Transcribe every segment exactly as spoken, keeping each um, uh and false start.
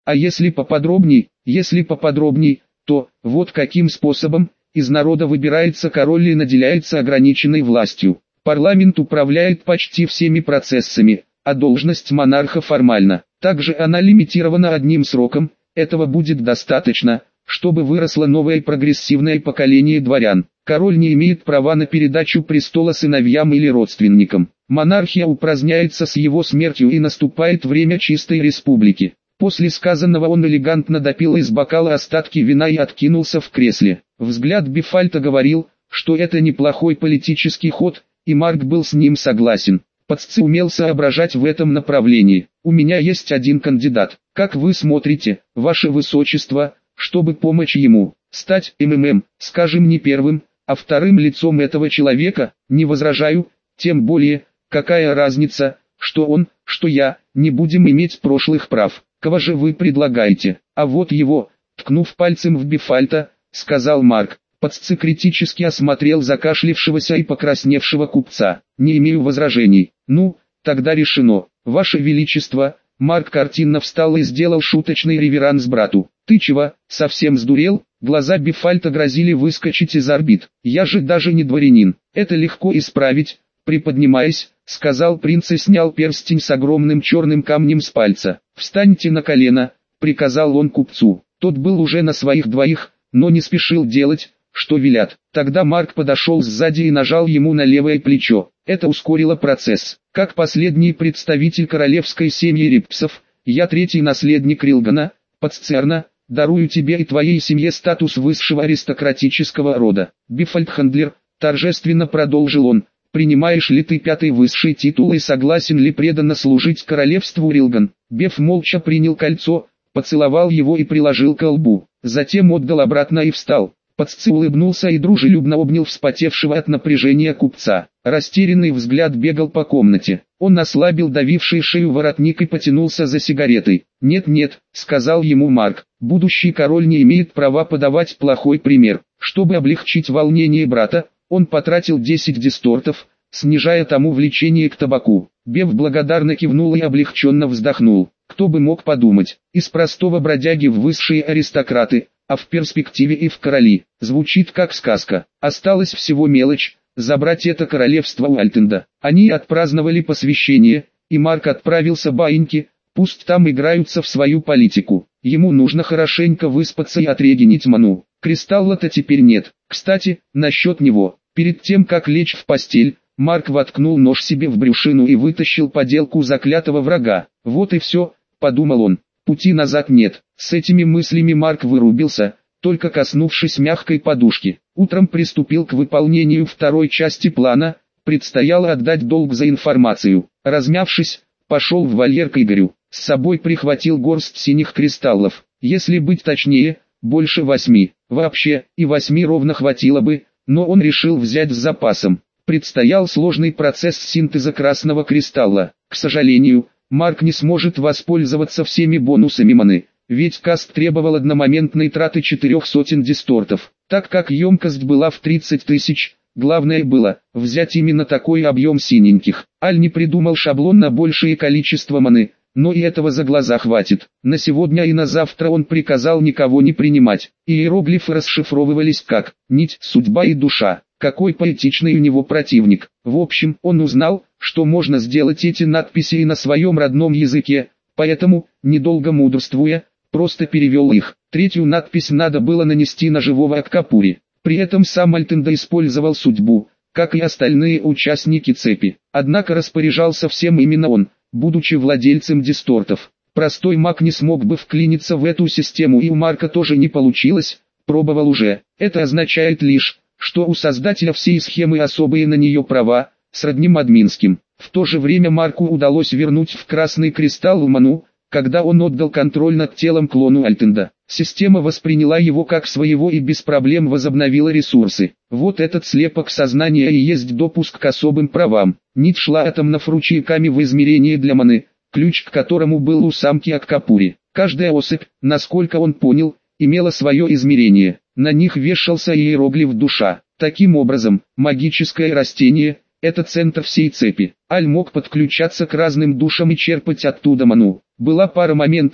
А если поподробней, если поподробней, то, вот каким способом, из народа выбирается король и наделяется ограниченной властью. Парламент управляет почти всеми процессами, а должность монарха формальна. Также она лимитирована одним сроком, этого будет достаточно, чтобы выросло новое прогрессивное поколение дворян. Король не имеет права на передачу престола сыновьям или родственникам. Монархия упраздняется с его смертью и наступает время чистой республики. После сказанного он элегантно допил из бокала остатки вина и откинулся в кресле. Взгляд Бефальта говорил, что это неплохой политический ход, и Марк был с ним согласен. Пацци умел соображать в этом направлении. «У меня есть один кандидат. Как вы смотрите, ваше высочество, чтобы помочь ему стать МММ, скажем, не первым, а вторым лицом этого человека? Не возражаю, тем более, какая разница, что он, что я, не будем иметь прошлых прав. Кого же вы предлагаете? А вот его», ткнув пальцем в Бефальта, сказал Марк. Пацци критически осмотрел закашлившегося и покрасневшего купца. «Не имею возражений. Ну, тогда решено. Ваше Величество». Марк картинно встал и сделал шуточный реверанс брату. «Ты чего, совсем сдурел?» Глаза Бефальта грозили выскочить из орбит. «Я же даже не дворянин. Это легко исправить». Приподнимаясь, сказал принц и снял перстень с огромным черным камнем с пальца. «Встаньте на колено», приказал он купцу. Тот был уже на своих двоих, но не спешил делать, что велят. Тогда Марк подошел сзади и нажал ему на левое плечо. Это ускорило процесс. «Как последний представитель королевской семьи Рипсов, я третий наследник Рилгана, Паццерна, дарую тебе и твоей семье статус высшего аристократического рода». «Бефальт Хандлер», торжественно продолжил он, «принимаешь ли ты пятый высший титул и согласен ли преданно служить королевству Рилган?» Беф молча принял кольцо, поцеловал его и приложил к лбу. Затем отдал обратно и встал. Пацци улыбнулся и дружелюбно обнял вспотевшего от напряжения купца. Растерянный взгляд бегал по комнате. Он ослабил давивший шею воротник и потянулся за сигаретой. «Нет-нет», — сказал ему Марк, — «будущий король не имеет права подавать плохой пример». Чтобы облегчить волнение брата, он потратил десять дистортов, снижая тому влечение к табаку. Беф благодарно кивнул и облегченно вздохнул. Кто бы мог подумать, из простого бродяги в высшие аристократы, а в перспективе и в короли. Звучит как сказка. Осталось всего мелочь, забрать это королевство у Альтенда. Они отпраздновали посвящение, и Марк отправился баиньки, пусть там играются в свою политику. Ему нужно хорошенько выспаться и отрегенить ману. Кристалла-то теперь нет. Кстати, насчет него. Перед тем как лечь в постель, Марк воткнул нож себе в брюшину и вытащил поделку заклятого врага. Вот и все, подумал он. Пути назад нет. С этими мыслями Марк вырубился, только коснувшись мягкой подушки. Утром приступил к выполнению второй части плана, предстояло отдать долг за информацию. Размявшись, пошел в вольер к Игорю. С собой прихватил горсть синих кристаллов. Если быть точнее, больше восьми. Вообще, и восьми ровно хватило бы, но он решил взять с запасом. Предстоял сложный процесс синтеза красного кристалла. К сожалению, Марк не сможет воспользоваться всеми бонусами маны, ведь каст требовал одномоментной траты четырех сотен дистортов. Так как емкость была в тридцать тысяч, главное было взять именно такой объем синеньких. Аль не придумал шаблон на большее количество маны, но и этого за глаза хватит. На сегодня и на завтра он приказал никого не принимать. Иероглифы расшифровывались как «нить, судьба и душа». Какой поэтичный у него противник. В общем, он узнал, что можно сделать эти надписи и на своем родном языке, поэтому, недолго мудрствуя, просто перевел их. Третью надпись надо было нанести на живого Аккапури. При этом сам Альтенда использовал судьбу, как и остальные участники цепи. Однако распоряжался всем именно он, будучи владельцем дистортов. Простой маг не смог бы вклиниться в эту систему, и у Марка тоже не получилось, пробовал уже. Это означает лишь, что у создателя всей схемы особые на нее права, сродни админским. В то же время Марку удалось вернуть в красный кристалл ману, когда он отдал контроль над телом клону Альтенда. Система восприняла его как своего и без проблем возобновила ресурсы. Вот этот слепок сознания и есть допуск к особым правам. Нить шла атомно-фручейками в измерение для маны, ключ к которому был у самки Аккапури. Каждая особь, насколько он понял, имела свое измерение. На них вешался иероглиф душа. Таким образом, магическое растение – это центр всей цепи. Аль мог подключаться к разным душам и черпать оттуда ману. Была пара моментов,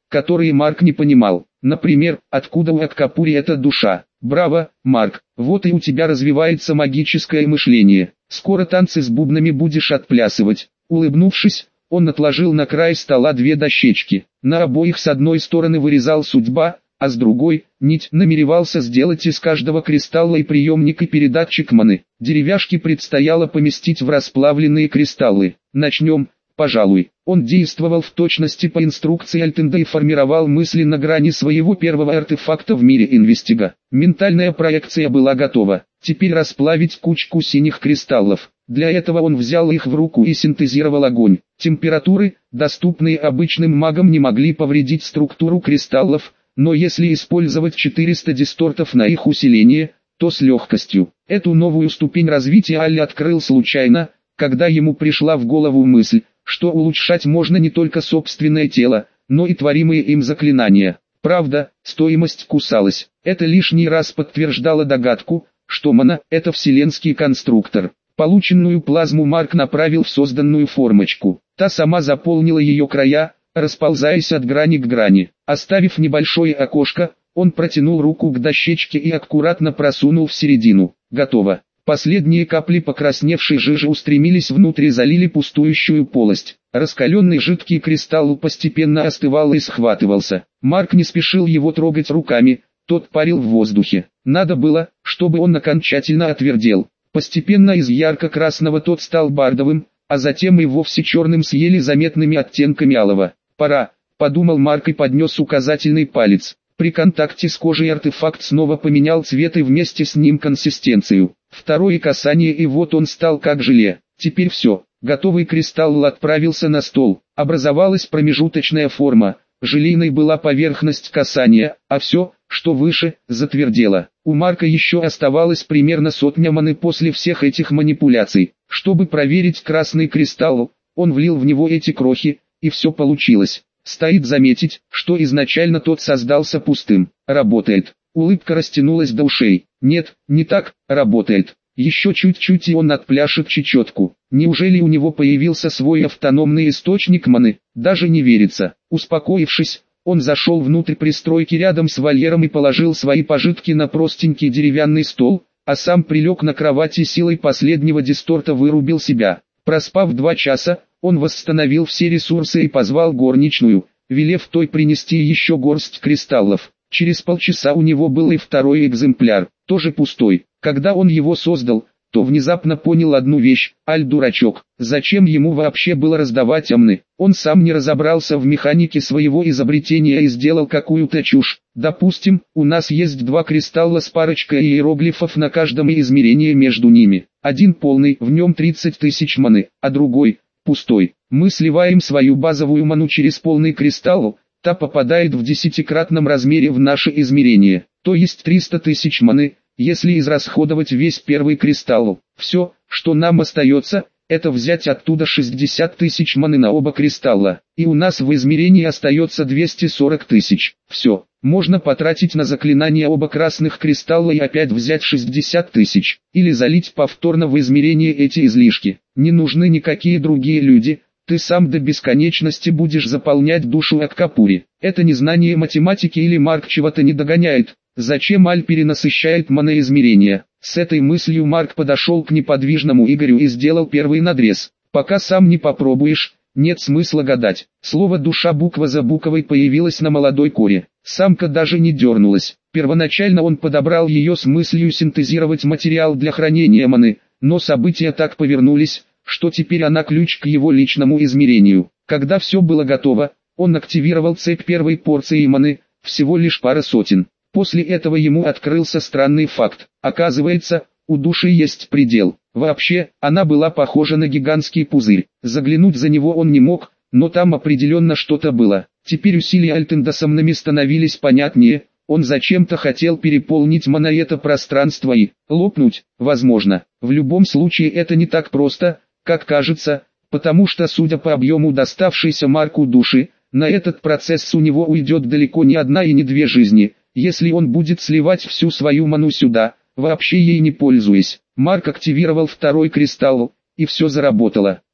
которые Марк не понимал. Например, откуда у Аккапури эта душа? Браво, Марк, вот и у тебя развивается магическое мышление. Скоро танцы с бубнами будешь отплясывать. Улыбнувшись, он отложил на край стола две дощечки. На обоих с одной стороны вырезал судьба, а с другой – нить, намеревался сделать из каждого кристалла и приемник и передатчик маны. Деревяшки предстояло поместить в расплавленные кристаллы. Начнем, пожалуй. Он действовал в точности по инструкции Альтенда и формировал мысли на грани своего первого артефакта в мире Инвестига. Ментальная проекция была готова. Теперь расплавить кучку синих кристаллов. Для этого он взял их в руку и синтезировал огонь. Температуры, доступные обычным магам, не могли повредить структуру кристаллов, но если использовать четыреста дистортов на их усиление, то с легкостью. Эту новую ступень развития Аль открыл случайно, когда ему пришла в голову мысль, что улучшать можно не только собственное тело, но и творимые им заклинания. Правда, стоимость кусалась. Это лишний раз подтверждало догадку, что мана – это вселенский конструктор. Полученную плазму Марк направил в созданную формочку. Та сама заполнила ее края, расползаясь от грани к грани. Оставив небольшое окошко, он протянул руку к дощечке и аккуратно просунул в середину. Готово. Последние капли покрасневшей жижи устремились внутрь и залили пустующую полость. Раскаленный жидкий кристалл постепенно остывал и схватывался. Марк не спешил его трогать руками, тот парил в воздухе. Надо было, чтобы он окончательно отвердел. Постепенно из ярко-красного тот стал бардовым, а затем и вовсе черным с еле заметными оттенками алого. «Пора», — подумал Марк и поднес указательный палец. При контакте с кожей артефакт снова поменял цвет и вместе с ним консистенцию. Второе касание, и вот он стал как желе. Теперь все. Готовый кристалл отправился на стол. Образовалась промежуточная форма. Желейной была поверхность касания, а все, что выше, затвердело. У Марка еще оставалось примерно сотня маны после всех этих манипуляций. Чтобы проверить красный кристалл, он влил в него эти крохи, и все получилось. Стоит заметить, что изначально тот создался пустым. Работает. Улыбка растянулась до ушей. Нет, не так, работает. Еще чуть-чуть и он отпляшет чечетку. Неужели у него появился свой автономный источник маны? Даже не верится. Успокоившись, он зашел внутрь пристройки рядом с вольером и положил свои пожитки на простенький деревянный стол, а сам прилег на кровати, силой последнего дисторта вырубил себя. Проспав два часа, он восстановил все ресурсы и позвал горничную, велев той принести еще горсть кристаллов. Через полчаса у него был и второй экземпляр, тоже пустой. Когда он его создал, то внезапно понял одну вещь: Аль дурачок, зачем ему вообще было раздавать амны? Он сам не разобрался в механике своего изобретения и сделал какую-то чушь. Допустим, у нас есть два кристалла с парочкой иероглифов на каждом и измерение между ними. Один полный, в нем тридцать тысяч маны, а другой – пустой. Мы сливаем свою базовую ману через полный кристалл, та попадает в десятикратном размере в наше измерение, то есть триста тысяч маны, если израсходовать весь первый кристалл. Все, что нам остается, это взять оттуда шестьдесят тысяч маны на оба кристалла, и у нас в измерении остается двести сорок тысяч. Все, можно потратить на заклинание оба красных кристалла и опять взять шестьдесят тысяч, или залить повторно в измерение эти излишки. Не нужны никакие другие люди. Ты сам до бесконечности будешь заполнять душу Аккапури. Это не знание математики или Марк чего-то не догоняет. Зачем Аль перенасыщает маноизмерения? С этой мыслью Марк подошел к неподвижному Игорю и сделал первый надрез. Пока сам не попробуешь, нет смысла гадать. Слово «душа» буква за буквой появилось на молодой коре. Самка даже не дернулась. Первоначально он подобрал ее с мыслью синтезировать материал для хранения маны, но события так повернулись, что теперь она ключ к его личному измерению. Когда все было готово, он активировал цепь первой порции маны, всего лишь пара сотен. После этого ему открылся странный факт. Оказывается, у души есть предел. Вообще, она была похожа на гигантский пузырь. Заглянуть за него он не мог, но там определенно что-то было. Теперь усилия Альтенда сомнами становились понятнее. Он зачем-то хотел переполнить мана это пространство и лопнуть, возможно. В любом случае это не так просто, как кажется, потому что, судя по объему доставшейся Марку души, на этот процесс у него уйдет далеко не одна и не две жизни, если он будет сливать всю свою ману сюда, вообще ей не пользуясь. Марк активировал второй кристалл, и все заработало.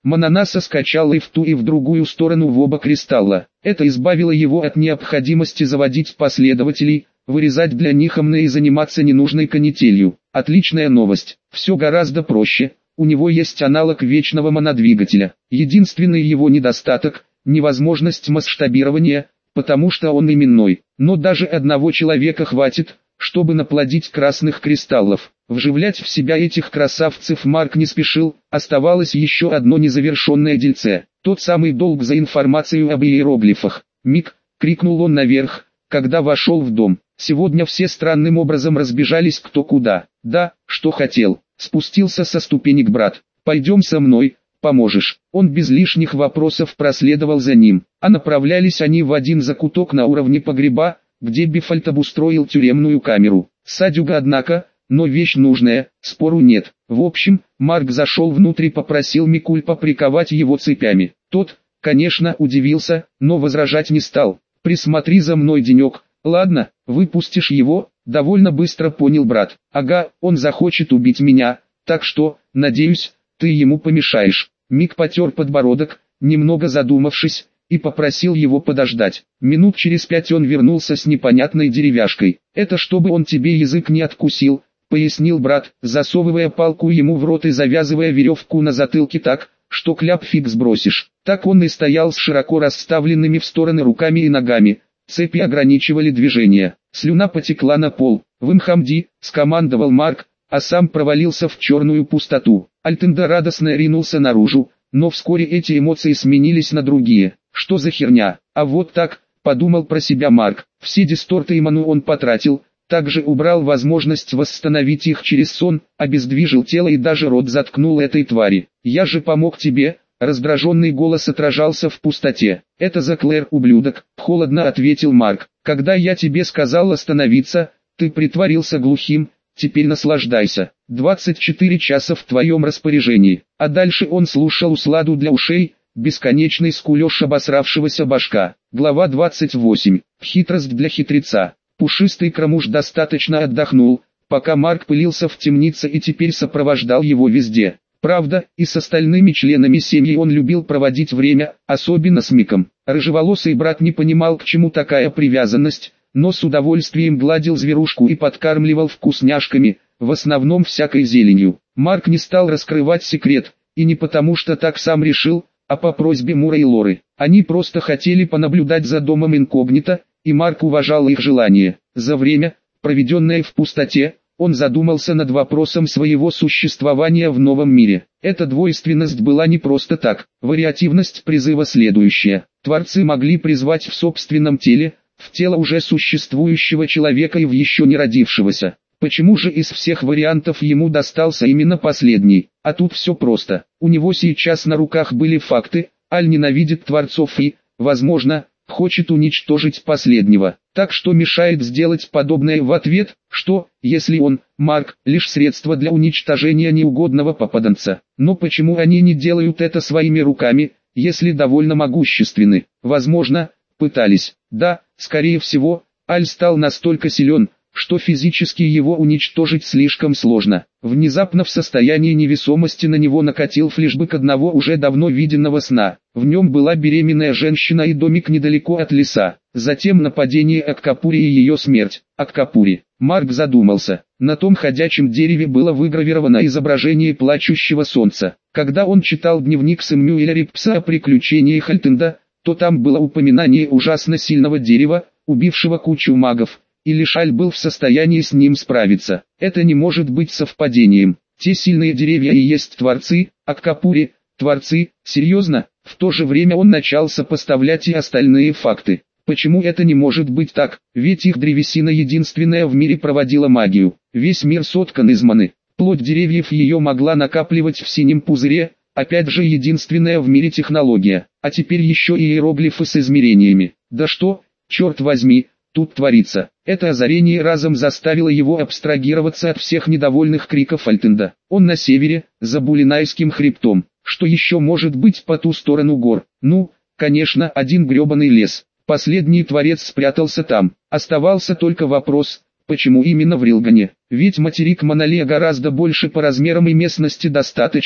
Мананаса скачал и в ту и в другую сторону в оба кристалла. Это избавило его от необходимости заводить последователей, вырезать для них омны и заниматься ненужной канителью. Отличная новость. Все гораздо проще. У него есть аналог вечного монодвигателя. Единственный его недостаток – невозможность масштабирования, потому что он именной. Но даже одного человека хватит, чтобы наплодить красных кристаллов. Вживлять в себя этих красавцев Марк не спешил, оставалось еще одно незавершенное дельце. Тот самый долг за информацию об иероглифах. «Мик!» — крикнул он наверх, когда вошел в дом. Сегодня все странным образом разбежались кто куда. «Да, что хотел». Спустился со ступенек брат. «Пойдем со мной, поможешь». Он без лишних вопросов проследовал за ним. А направлялись они в один закуток на уровне погреба, где Бифальт обустроил тюремную камеру. Садюга однако, но вещь нужная, спору нет. В общем, Марк зашел внутрь и попросил Микульпа приковать его цепями. Тот, конечно, удивился, но возражать не стал. «Присмотри за мной денек». «Ладно, выпустишь его», — довольно быстро понял брат. «Ага, он захочет убить меня, так что, надеюсь, ты ему помешаешь». Мик потер подбородок, немного задумавшись, и попросил его подождать. Минут через пять он вернулся с непонятной деревяшкой. «Это чтобы он тебе язык не откусил», — пояснил брат, засовывая палку ему в рот и завязывая веревку на затылке так, что кляп фиг сбросишь. Так он и стоял с широко расставленными в стороны руками и ногами. Цепи ограничивали движение. Слюна потекла на пол. «Вымхамди», — скомандовал Марк, а сам провалился в черную пустоту. Альтенда радостно ринулся наружу, но вскоре эти эмоции сменились на другие. «Что за херня? А вот так», — подумал про себя Марк. Все дисторты и ману он потратил, также убрал возможность восстановить их через сон, обездвижил тело и даже рот заткнул этой твари. «Я же помог тебе», — раздраженный голос отражался в пустоте. «Это за Клэр, ублюдок», — холодно ответил Марк. «Когда я тебе сказал остановиться, ты притворился глухим, теперь наслаждайся. двадцать четыре часа в твоем распоряжении». А дальше он слушал усладу для ушей, бесконечный скулёж обосравшегося башка. Глава двадцать восемь. Хитрость для хитреца. Пушистый крамуш достаточно отдохнул, пока Марк пылился в темнице и теперь сопровождал его везде. Правда, и с остальными членами семьи он любил проводить время, особенно с Миком. Рыжеволосый брат не понимал, к чему такая привязанность, но с удовольствием гладил зверушку и подкармливал вкусняшками, в основном всякой зеленью. Марк не стал раскрывать секрет, и не потому что так сам решил, а по просьбе Мура и Лоры. Они просто хотели понаблюдать за домом инкогнито, и Марк уважал их желание. За время, проведенное в пустоте, он задумался над вопросом своего существования в новом мире. Эта двойственность была не просто так. Вариативность призыва следующая. Творцы могли призвать в собственном теле, в тело уже существующего человека и в еще не родившегося. Почему же из всех вариантов ему достался именно последний? А тут все просто. У него сейчас на руках были факты, Аль ненавидит Творцов и, возможно, хочет уничтожить последнего. Так что мешает сделать подобное в ответ, что, если он, Марк, лишь средство для уничтожения неугодного попаданца. Но почему они не делают это своими руками, если довольно могущественны? Возможно, пытались. Да, скорее всего, Аль стал настолько силен, что физически его уничтожить слишком сложно. Внезапно в состоянии невесомости на него накатил флешбэк одного уже давно виденного сна. В нем была беременная женщина и домик недалеко от леса. Затем нападение Аккапури и ее смерть. Аккапури. Марк задумался. На том ходячем дереве было выгравировано изображение плачущего солнца. Когда он читал дневник Сэмюэля Рипса о приключениях Альтенда, то там было упоминание ужасно сильного дерева, убившего кучу магов. И лишь Аль был в состоянии с ним справиться. Это не может быть совпадением. Те сильные деревья и есть творцы, Аккапури, творцы, серьезно? В то же время он начал сопоставлять и остальные факты. Почему это не может быть так? Ведь их древесина единственная в мире проводила магию. Весь мир соткан из маны. Плоть деревьев ее могла накапливать в синем пузыре, опять же единственная в мире технология. А теперь еще и иероглифы с измерениями. Да что, черт возьми, тут творится. Это озарение разом заставило его абстрагироваться от всех недовольных криков Альтенда. Он на севере, за Булинайским хребтом. Что еще может быть по ту сторону гор? Ну, конечно, один гребаный лес. Последний творец спрятался там. Оставался только вопрос, почему именно в Рилгане? Ведь материк Монолия гораздо больше по размерам и местности достаточно,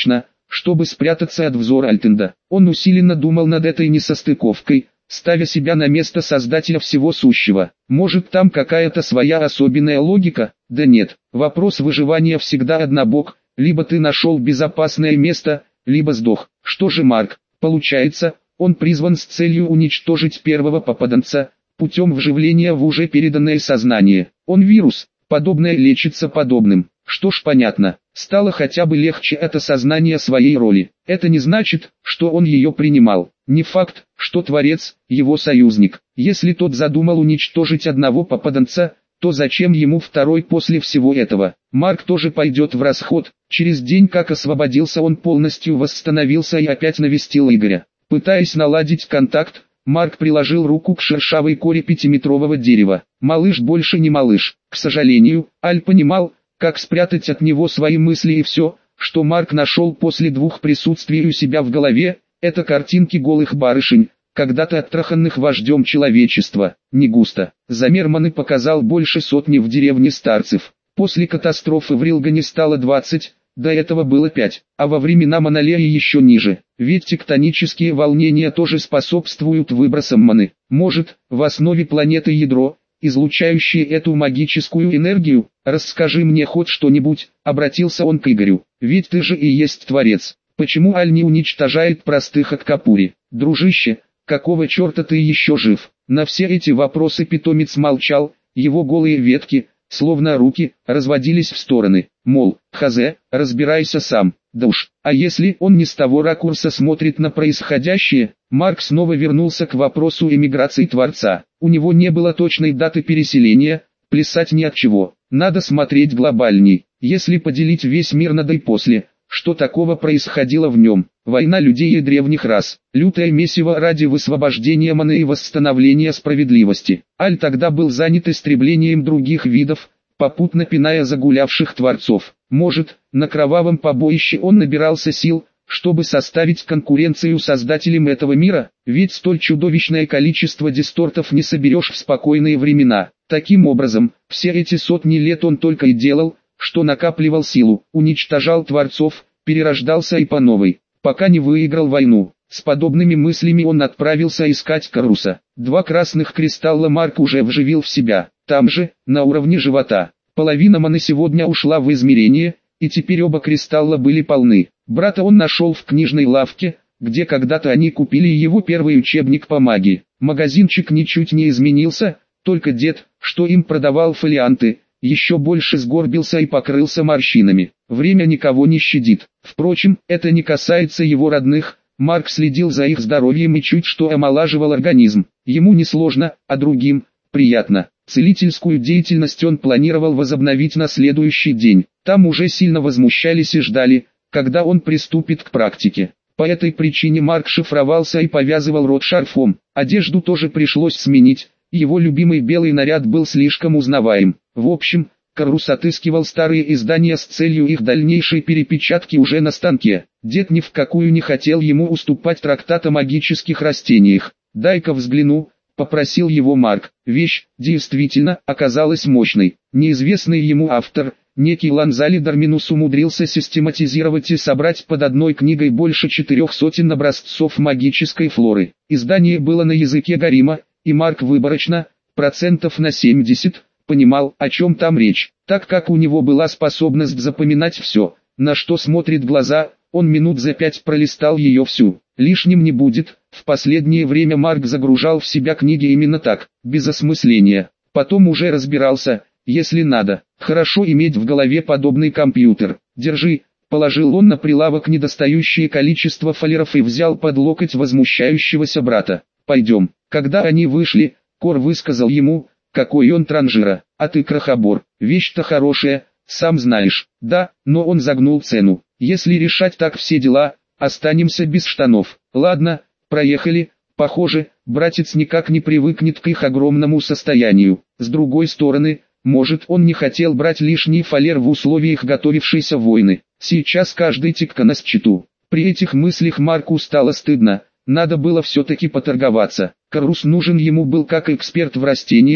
чтобы спрятаться от взора Альтенда. Он усиленно думал над этой несостыковкой, ставя себя на место создателя всего сущего. Может, там какая-то своя особенная логика? Да нет, вопрос выживания всегда однобок, либо ты нашел безопасное место, либо сдох. Что же Марк? Получается, он призван с целью уничтожить первого попаданца, путем вживления в уже переданное сознание. Он вирус, подобное лечится подобным. Что ж, понятно, стало хотя бы легче от осознания своей роли. Это не значит, что он ее принимал. Не факт, что Творец – его союзник. Если тот задумал уничтожить одного попаданца, то зачем ему второй после всего этого? Марк тоже пойдет в расход. Через день, как освободился, он полностью восстановился и опять навестил Игоря. Пытаясь наладить контакт, Марк приложил руку к шершавой коре пятиметрового дерева. Малыш больше не малыш. К сожалению, Аль понимал, как спрятать от него свои мысли, и все, что Марк нашел после двух присутствий у себя в голове, это картинки голых барышень, когда-то оттраханных вождем человечества. Не густо. Замер маны показал больше сотни в деревне старцев. После катастрофы в Рилгане стало двадцать, до этого было пять, а во времена Монолеи еще ниже. Ведь тектонические волнения тоже способствуют выбросам маны. Может, в основе планеты ядро, излучающее эту магическую энергию? Расскажи мне хоть что-нибудь, обратился он к Игорю. Ведь ты же и есть Творец. Почему Аль не уничтожает простых Аккапури? Дружище, какого черта ты еще жив? На все эти вопросы питомец молчал, его голые ветки, словно руки, разводились в стороны. Мол, хазе, разбирайся сам. Да уж, а если он не с того ракурса смотрит на происходящее? Марк снова вернулся к вопросу эмиграции Творца. У него не было точной даты переселения, плясать ни от чего. Надо смотреть глобальней. Если поделить весь мир на до и после, что такого происходило в нем? Война людей и древних рас, лютое месиво ради высвобождения маны и восстановления справедливости. Аль тогда был занят истреблением других видов, попутно пиная загулявших творцов. Может, на кровавом побоище он набирался сил, чтобы составить конкуренцию создателям этого мира? Ведь столь чудовищное количество дистортов не соберешь в спокойные времена. Таким образом, все эти сотни лет он только и делал, что накапливал силу, уничтожал творцов, перерождался и по новой, пока не выиграл войну. С подобными мыслями он отправился искать Каруса. Два красных кристалла Марк уже вживил в себя, там же, на уровне живота. Половина маны сегодня ушла в измерение, и теперь оба кристалла были полны. Брата он нашел в книжной лавке, где когда-то они купили его первый учебник по магии. Магазинчик ничуть не изменился, только дед, что им продавал фолианты, еще больше сгорбился и покрылся морщинами. Время никого не щадит. Впрочем, это не касается его родных. Марк следил за их здоровьем и чуть что омолаживал организм. Ему не сложно, а другим приятно. Целительскую деятельность он планировал возобновить на следующий день. Там уже сильно возмущались и ждали, когда он приступит к практике. По этой причине Марк шифровался и повязывал рот шарфом. Одежду тоже пришлось сменить. Его любимый белый наряд был слишком узнаваем. В общем, Карус отыскивал старые издания с целью их дальнейшей перепечатки уже на станке. Дед ни в какую не хотел ему уступать трактат о магических растениях. «Дай-ка взгляну», — попросил его Марк. Вещь, действительно, оказалась мощной. Неизвестный ему автор, некий Ланзали Дарминус, умудрился систематизировать и собрать под одной книгой больше четырех сотен образцов магической флоры. Издание было на языке Гарима, и Марк выборочно, процентов на семьдесят, понимал, о чем там речь. Так как у него была способность запоминать все, на что смотрит глаза, он минут за пять пролистал ее всю. Лишним не будет. В последнее время Марк загружал в себя книги именно так, без осмысления. Потом уже разбирался, если надо. Хорошо иметь в голове подобный компьютер. Держи. Положил он на прилавок недостающее количество фолиеров и взял под локоть возмущающегося брата. Пойдем. Когда они вышли, Кор высказал ему, какой он транжира. А ты крохобор. Вещь-то хорошая, сам знаешь. Да, но он загнул цену. Если решать так все дела, останемся без штанов. Ладно, проехали. Похоже, братец никак не привыкнет к их огромному состоянию. С другой стороны, может, он не хотел брать лишний фолиер в условиях готовившейся войны. Сейчас каждый тикка на счету. При этих мыслях Марку стало стыдно. Надо было все-таки поторговаться. Карус нужен ему был как эксперт в растениях,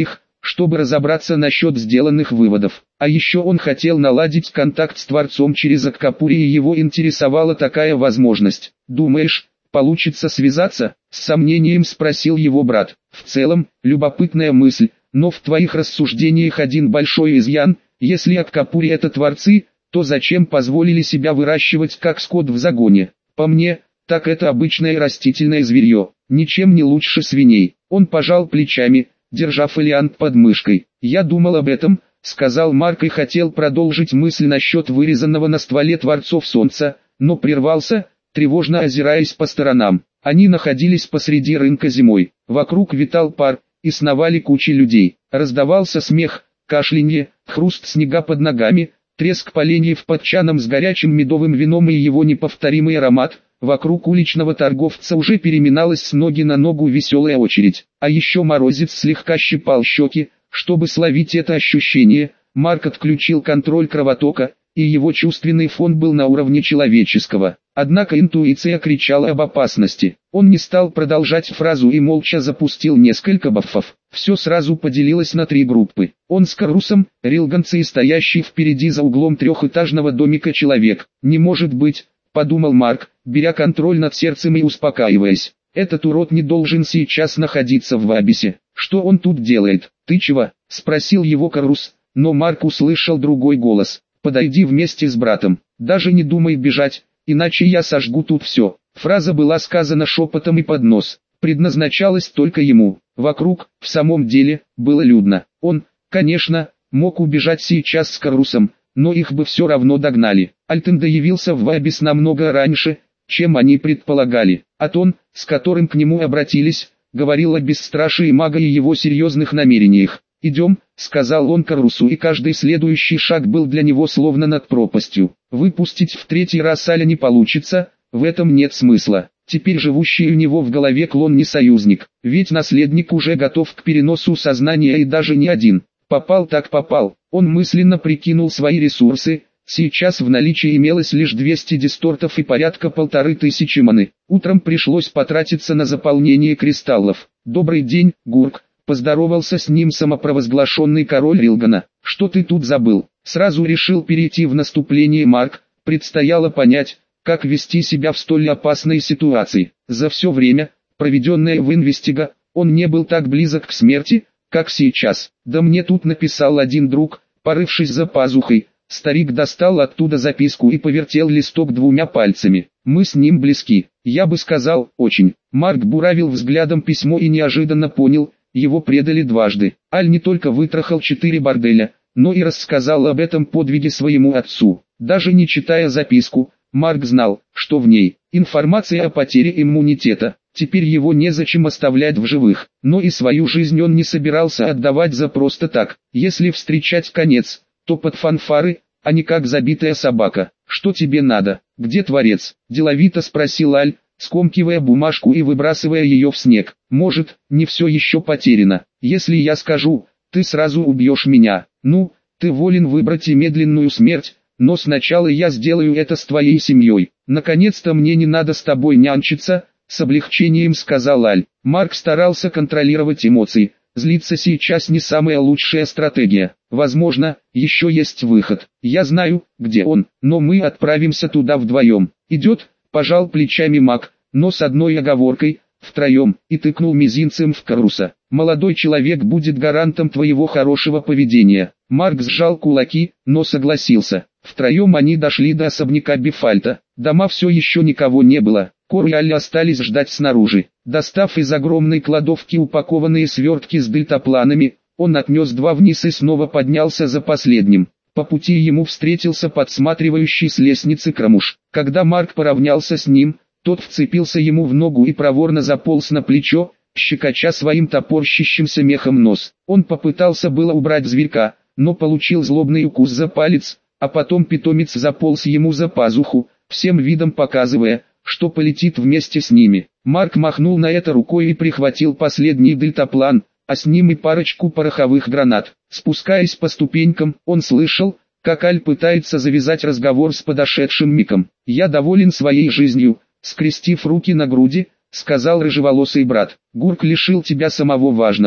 чтобы разобраться насчет сделанных выводов. А еще он хотел наладить контакт с Творцом через Аккапури, и его интересовала такая возможность. «Думаешь, получится связаться?» — с сомнением спросил его брат. «В целом, любопытная мысль, но в твоих рассуждениях один большой изъян. Если Аккапури это творцы, то зачем позволили себя выращивать как скот в загоне? По мне, так это обычное растительное зверье, ничем не лучше свиней». Он пожал плечами, держа фолиант под мышкой. «Я думал об этом», — сказал Марк и хотел продолжить мысль насчет вырезанного на стволе Творцов Солнца, но прервался, тревожно озираясь по сторонам. Они находились посреди рынка зимой. Вокруг витал пар, и сновали кучи людей. Раздавался смех, кашлянье, хруст снега под ногами, треск поленьев под чаном с горячим медовым вином и его неповторимый аромат. Вокруг уличного торговца уже переминалась с ноги на ногу веселая очередь. А еще морозец слегка щипал щеки. Чтобы словить это ощущение, Марк отключил контроль кровотока, и его чувственный фон был на уровне человеческого. Однако интуиция кричала об опасности. Он не стал продолжать фразу и молча запустил несколько бафов. Все сразу поделилось на три группы. Он с Карусом, рилганцы и стоящий впереди за углом трехэтажного домика человек. «Не может быть», — подумал Марк, беря контроль над сердцем и успокаиваясь. «Этот урод не должен сейчас находиться в Вабисе. Что он тут делает?» «Ты чего?» — спросил его Карус, но Марк услышал другой голос. «Подойди вместе с братом. Даже не думай бежать, иначе я сожгу тут все». Фраза была сказана шепотом и под нос. Предназначалась только ему. Вокруг, в самом деле, было людно. Он, конечно, мог убежать сейчас с Карусом, но их бы все равно догнали. Альтенда явился в Вабис намного раньше, чем они предполагали. А тон, с которым к нему обратились, говорил о бесстрашии мага и его серьезных намерениях. «Идем», — сказал он Карусу, и каждый следующий шаг был для него словно над пропастью. Выпустить в третий раз Аля не получится, в этом нет смысла. Теперь живущий у него в голове клон не союзник, ведь наследник уже готов к переносу сознания и даже не один. Попал так попал. Он мысленно прикинул свои ресурсы. Сейчас в наличии имелось лишь двести дистортов и порядка полторы тысячи маны. Утром пришлось потратиться на заполнение кристаллов. «Добрый день, Гурк», — поздоровался с ним самопровозглашенный король Рилгана. «Что ты тут забыл?» Сразу решил перейти в наступление Марк. Предстояло понять, как вести себя в столь опасной ситуации. За все время, проведенное в Инвестига, он не был так близок к смерти, как сейчас. «Да мне тут написал один друг», порывшись за пазухой. Старик достал оттуда записку и повертел листок двумя пальцами. «Мы с ним близки. Я бы сказал, очень». Марк буравил взглядом письмо и неожиданно понял, его предали дважды. Аль не только вытрахал четыре борделя, но и рассказал об этом подвиге своему отцу. Даже не читая записку, Марк знал, что в ней информация о потере иммунитета. Теперь его незачем оставлять в живых, но и свою жизнь он не собирался отдавать за просто так. Если встречать конец, то под фанфары, а не как забитая собака. «Что тебе надо? Где Творец?» – деловито спросил Аль, скомкивая бумажку и выбрасывая ее в снег. «Может, не все еще потеряно. Если я скажу, ты сразу убьешь меня. Ну, ты волен выбрать и медленную смерть, но сначала я сделаю это с твоей семьей. Наконец-то мне не надо с тобой нянчиться», — с облегчением сказал Аль. Марк старался контролировать эмоции. Злиться сейчас не самая лучшая стратегия. Возможно, еще есть выход. Я знаю, где он, но мы отправимся туда вдвоем. «Идет», — пожал плечами маг, но с одной оговоркой, втроем, и тыкнул мизинцем в Каруса. «Молодой человек будет гарантом твоего хорошего поведения». Марк сжал кулаки, но согласился. Втроем они дошли до особняка Бифальта. Дома все еще никого не было. Кор и Алли остались ждать снаружи. Достав из огромной кладовки упакованные свертки с дельтапланами, он отнес два вниз и снова поднялся за последним. По пути ему встретился подсматривающий с лестницы Крамуш. Когда Марк поравнялся с ним, тот вцепился ему в ногу и проворно заполз на плечо, щекоча своим топорщащимся мехом нос. Он попытался было убрать зверька, но получил злобный укус за палец, а потом питомец заполз ему за пазуху, всем видом показывая, что полетит вместе с ними. Марк махнул на это рукой и прихватил последний дельтаплан, а с ним и парочку пороховых гранат. Спускаясь по ступенькам, он слышал, как Аль пытается завязать разговор с подошедшим Миком. «Я доволен своей жизнью», скрестив руки на груди, сказал рыжеволосый брат. «Гурк лишил тебя самого важного.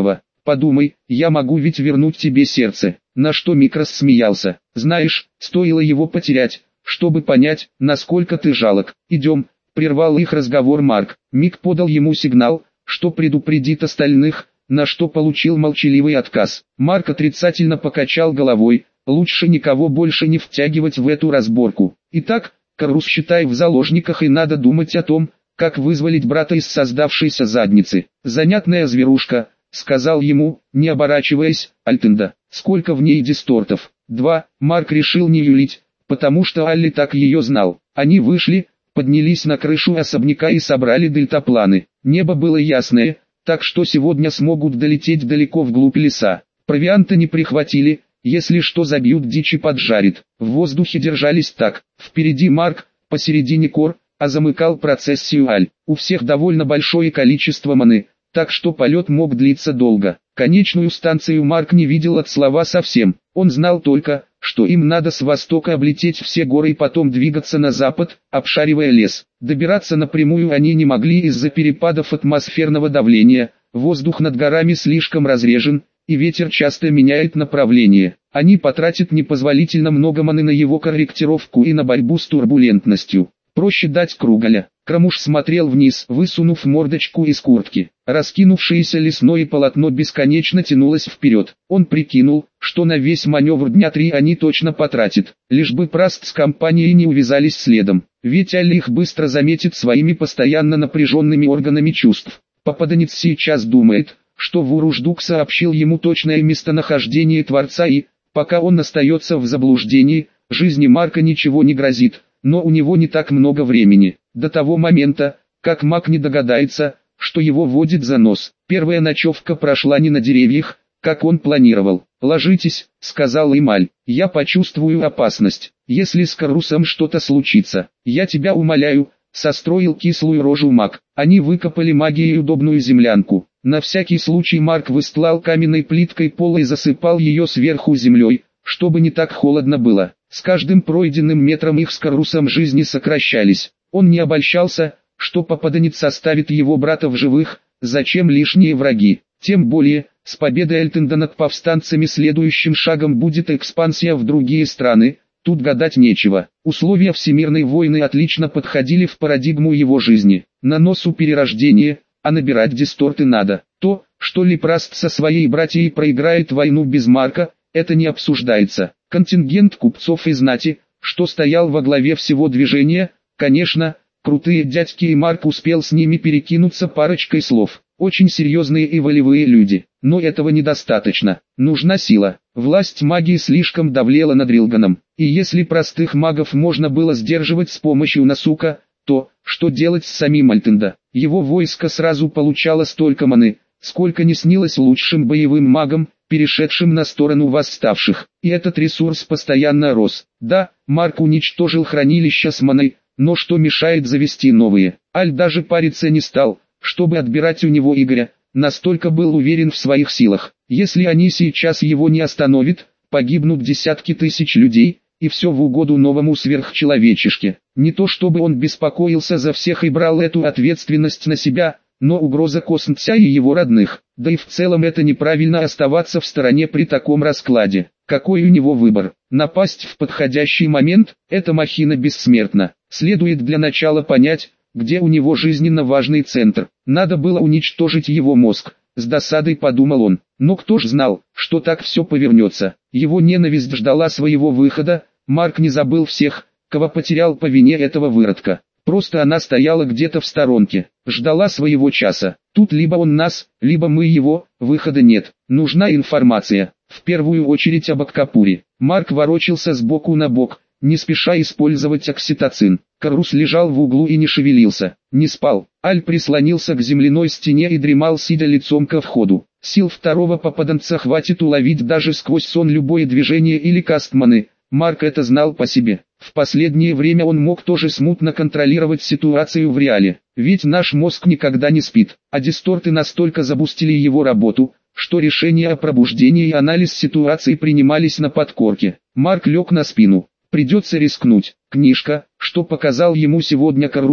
Подумай, я могу ведь вернуть тебе сердце. На что Мик рассмеялся. Знаешь, стоило его потерять, чтобы понять, насколько ты жалок. Идем, прервал их разговор Марк. Мик подал ему сигнал, что предупредит остальных, на что получил молчаливый отказ. Марк отрицательно покачал головой, лучше никого больше не втягивать в эту разборку. Итак, Карус считай в заложниках и надо думать о том, как вызволить брата из создавшейся задницы. Занятная зверушка, сказал ему, не оборачиваясь, Альтенда. Сколько в ней дистортов? Два. Марк решил не юлить, потому что Алли так ее знал. Они вышли, поднялись на крышу особняка и собрали дельтапланы. Небо было ясное, так что сегодня смогут долететь далеко вглубь леса. Провианта не прихватили, если что забьют дичь и поджарит. В воздухе держались так. Впереди Марк, посередине Кор, а замыкал процессию Аль. У всех довольно большое количество маны, так что полет мог длиться долго. Конечную станцию Марк не видел от слова совсем. Он знал только, что им надо с востока облететь все горы и потом двигаться на запад, обшаривая лес. Добираться напрямую они не могли из-за перепадов атмосферного давления, воздух над горами слишком разрежен, и ветер часто меняет направление. Они потратят непозволительно много маны на его корректировку и на борьбу с турбулентностью. Проще дать Кругаля. Крамуш смотрел вниз, высунув мордочку из куртки. Раскинувшееся лесное полотно бесконечно тянулось вперед. Он прикинул, что на весь маневр дня три они точно потратят, лишь бы Праст с компанией не увязались следом. Ведь Алли их быстро заметит своими постоянно напряженными органами чувств. Попаданец сейчас думает, что Вуруждук сообщил ему точное местонахождение Творца и, пока он остается в заблуждении, жизни Марка ничего не грозит. Но у него не так много времени, до того момента, как маг не догадается, что его водит за нос. Первая ночевка прошла не на деревьях, как он планировал. «Ложитесь», — сказал Эмаль, — «я почувствую опасность. Если с Карусом что-то случится, я тебя умоляю», — состроил кислую рожу маг. Они выкопали магией удобную землянку. На всякий случай Марк выстлал каменной плиткой пол и засыпал ее сверху землей, чтобы не так холодно было. С каждым пройденным метром их с Карусом жизни сокращались. Он не обольщался, что попаданец оставит его брата в живых, зачем лишние враги. Тем более, с победой Альтенда над повстанцами следующим шагом будет экспансия в другие страны, тут гадать нечего. Условия всемирной войны отлично подходили в парадигму его жизни. На носу перерождение, а набирать дисторты надо. То, что Лепраст со своей братьей проиграет войну без Марка, это не обсуждается. Контингент купцов и знати, что стоял во главе всего движения, конечно, крутые дядьки, и Марк успел с ними перекинуться парочкой слов. Очень серьезные и волевые люди, но этого недостаточно. Нужна сила. Власть магии слишком давлела над Рилганом, и если простых магов можно было сдерживать с помощью Насука, то, что делать с самим Альтенда? Его войско сразу получало столько маны, сколько не снилось лучшим боевым магам, перешедшим на сторону восставших, и этот ресурс постоянно рос. Да, Марк уничтожил хранилища с маной, но что мешает завести новые? Аль даже париться не стал, чтобы отбирать у него Игоря, настолько был уверен в своих силах. Если они сейчас его не остановят, погибнут десятки тысяч людей, и все в угоду новому сверхчеловечешке. Не то чтобы он беспокоился за всех и брал эту ответственность на себя, но угроза коснется и его родных. Да и в целом это неправильно оставаться в стороне при таком раскладе. Какой у него выбор? Напасть в подходящий момент? Эта махина бессмертна. Следует для начала понять, где у него жизненно важный центр. Надо было уничтожить его мозг. С досадой подумал он. Но кто ж знал, что так все повернется. Его ненависть ждала своего выхода. Марк не забыл всех, кого потерял по вине этого выродка. Просто она стояла где-то в сторонке, ждала своего часа. Тут либо он нас, либо мы его, выхода нет. Нужна информация, в первую очередь об Аккапуре. Марк ворочался с боку на бок, не спеша использовать окситоцин. Карус лежал в углу и не шевелился, не спал. Аль прислонился к земляной стене и дремал, сидя лицом ко входу. Сил второго попаданца хватит уловить даже сквозь сон любое движение или каст маны. Марк это знал по себе. В последнее время он мог тоже смутно контролировать ситуацию в реале. Ведь наш мозг никогда не спит, а дисторты настолько забустили его работу, что решения о пробуждении и анализ ситуации принимались на подкорке. Марк лег на спину. Придется рискнуть. Книжка, что показал ему сегодня Карус,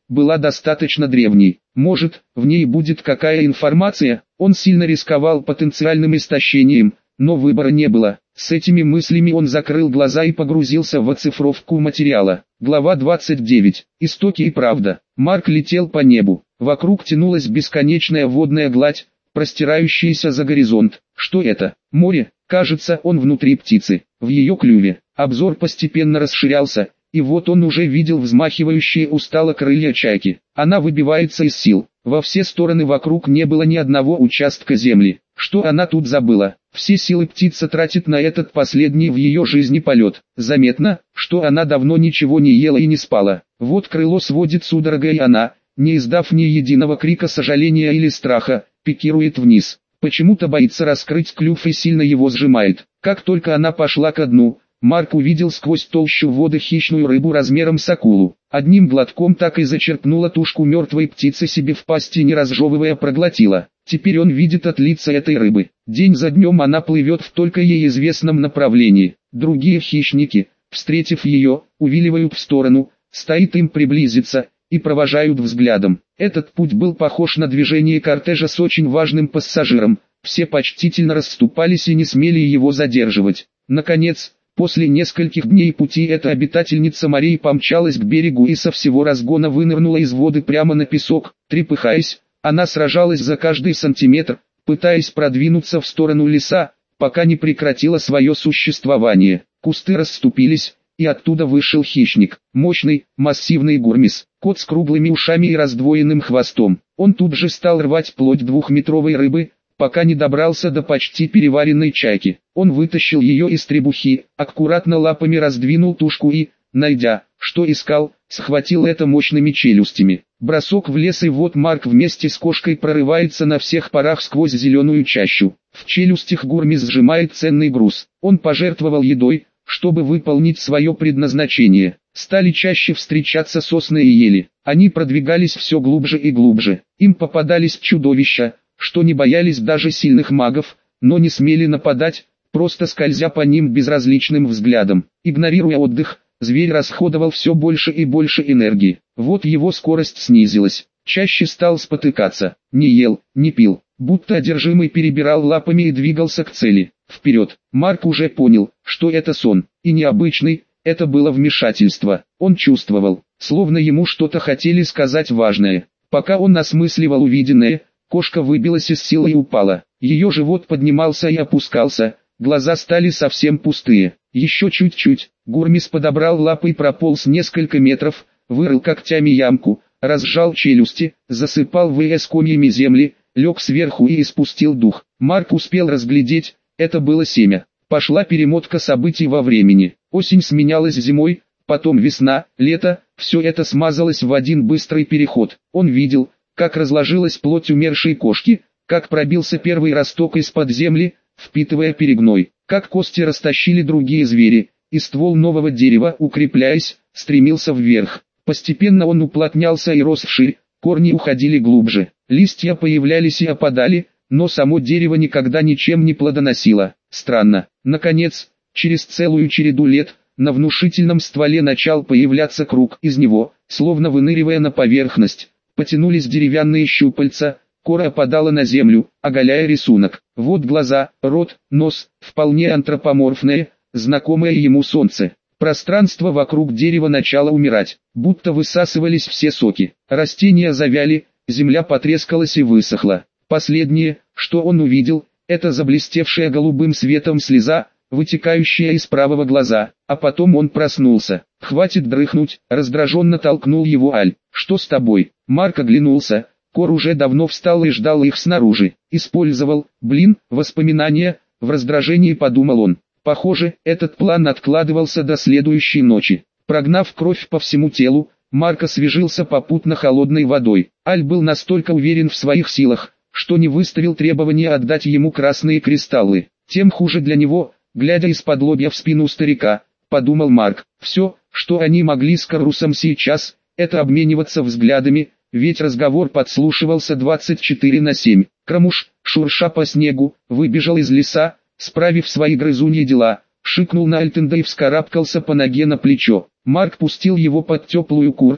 была достаточно древней. Может, в ней будет какая информация? Он сильно рисковал потенциальным истощением, но выбора не было. С этими мыслями он закрыл глаза и погрузился в оцифровку материала. Глава двадцать девять. Истоки и правда. Марк летел по небу. Вокруг тянулась бесконечная водная гладь, простирающаяся за горизонт. Что это? Море? Кажется, он внутри птицы, в ее клюве. Обзор постепенно расширялся, и вот он уже видел взмахивающие устало крылья чайки. Она выбивается из сил. Во все стороны вокруг не было ни одного участка земли. Что она тут забыла? Все силы птица тратит на этот последний в ее жизни полет. Заметно, что она давно ничего не ела и не спала. Вот крыло сводит судорогой, и она, не издав ни единого крика сожаления или страха, пикирует вниз. Почему-то боится раскрыть клюв и сильно его сжимает. Как только она пошла ко дну, Марк увидел сквозь толщу воды хищную рыбу размером с акулу. Одним глотком так и зачерпнула тушку мертвой птицы себе в пасти, не разжевывая проглотила. Теперь он видит от лица этой рыбы. День за днем она плывет в только ей известном направлении. Другие хищники, встретив ее, увиливают в сторону, стоит им приблизиться, и провожают взглядом. Этот путь был похож на движение кортежа с очень важным пассажиром. Все почтительно расступались и не смели его задерживать. Наконец, после нескольких дней пути эта обитательница морей помчалась к берегу и со всего разгона вынырнула из воды прямо на песок. Трепыхаясь, она сражалась за каждый сантиметр, пытаясь продвинуться в сторону леса, пока не прекратила свое существование. Кусты расступились, и оттуда вышел хищник. Мощный, массивный гурмис, кот с круглыми ушами и раздвоенным хвостом. Он тут же стал рвать плоть двухметровой рыбы, пока не добрался до почти переваренной чайки. Он вытащил ее из требухи, аккуратно лапами раздвинул тушку и, найдя, что искал, схватил это мощными челюстями. Бросок в лес, и вот Марк вместе с кошкой прорывается на всех парах сквозь зеленую чащу. В челюстях гурмис сжимает ценный груз. Он пожертвовал едой, чтобы выполнить свое предназначение. Стали чаще встречаться сосны и ели. Они продвигались все глубже и глубже. Им попадались чудовища, что не боялись даже сильных магов, но не смели нападать, просто скользя по ним безразличным взглядом. Игнорируя отдых, зверь расходовал все больше и больше энергии. Вот его скорость снизилась. Чаще стал спотыкаться. Не ел, не пил. Будто одержимый перебирал лапами и двигался к цели. Вперед. Марк уже понял, что это сон. И необычный, это было вмешательство. Он чувствовал, словно ему что-то хотели сказать важное. Пока он осмысливал увиденное, кошка выбилась из сил и упала. Ее живот поднимался и опускался, глаза стали совсем пустые. Еще чуть-чуть. Гурмис подобрал лапы и прополз несколько метров, вырыл когтями ямку, разжал челюсти, засыпал вс комьями земли, лег сверху и испустил дух. Марк успел разглядеть, это было семя. Пошла перемотка событий во времени. Осень сменялась зимой, потом весна, лето, все это смазалось в один быстрый переход. Он видел, как разложилась плоть умершей кошки, как пробился первый росток из-под земли, впитывая перегной, как кости растащили другие звери, и ствол нового дерева, укрепляясь, стремился вверх. Постепенно он уплотнялся и рос вширь, корни уходили глубже, листья появлялись и опадали, но само дерево никогда ничем не плодоносило. Странно. Наконец, через целую череду лет, на внушительном стволе начал появляться круг. Из него, словно выныривая на поверхность, потянулись деревянные щупальца, кора опадала на землю, оголяя рисунок. Вот глаза, рот, нос, вполне антропоморфное, знакомое ему солнце. Пространство вокруг дерева начало умирать, будто высасывались все соки. Растения завяли, земля потрескалась и высохла. Последнее, что он увидел, это заблестевшая голубым светом слеза, вытекающая из правого глаза, а потом он проснулся. «Хватит дрыхнуть», раздраженно толкнул его Аль. «Что с тобой?» Марк оглянулся, Кор уже давно встал и ждал их снаружи. Использовал, блин, воспоминания, в раздражении подумал он. Похоже, этот план откладывался до следующей ночи. Прогнав кровь по всему телу, Марк освежился попутно холодной водой. Аль был настолько уверен в своих силах, что не выставил требования отдать ему красные кристаллы. Тем хуже для него, глядя из-под лобья в спину старика, подумал Марк. Все, что они могли с Карусом сейчас, это обмениваться взглядами, ведь разговор подслушивался двадцать четыре на семь. Крамуш, шурша по снегу, выбежал из леса, справив свои грызуньи дела, шикнул на Альтенда и вскарабкался по ноге на плечо. Марк пустил его под теплую куртку,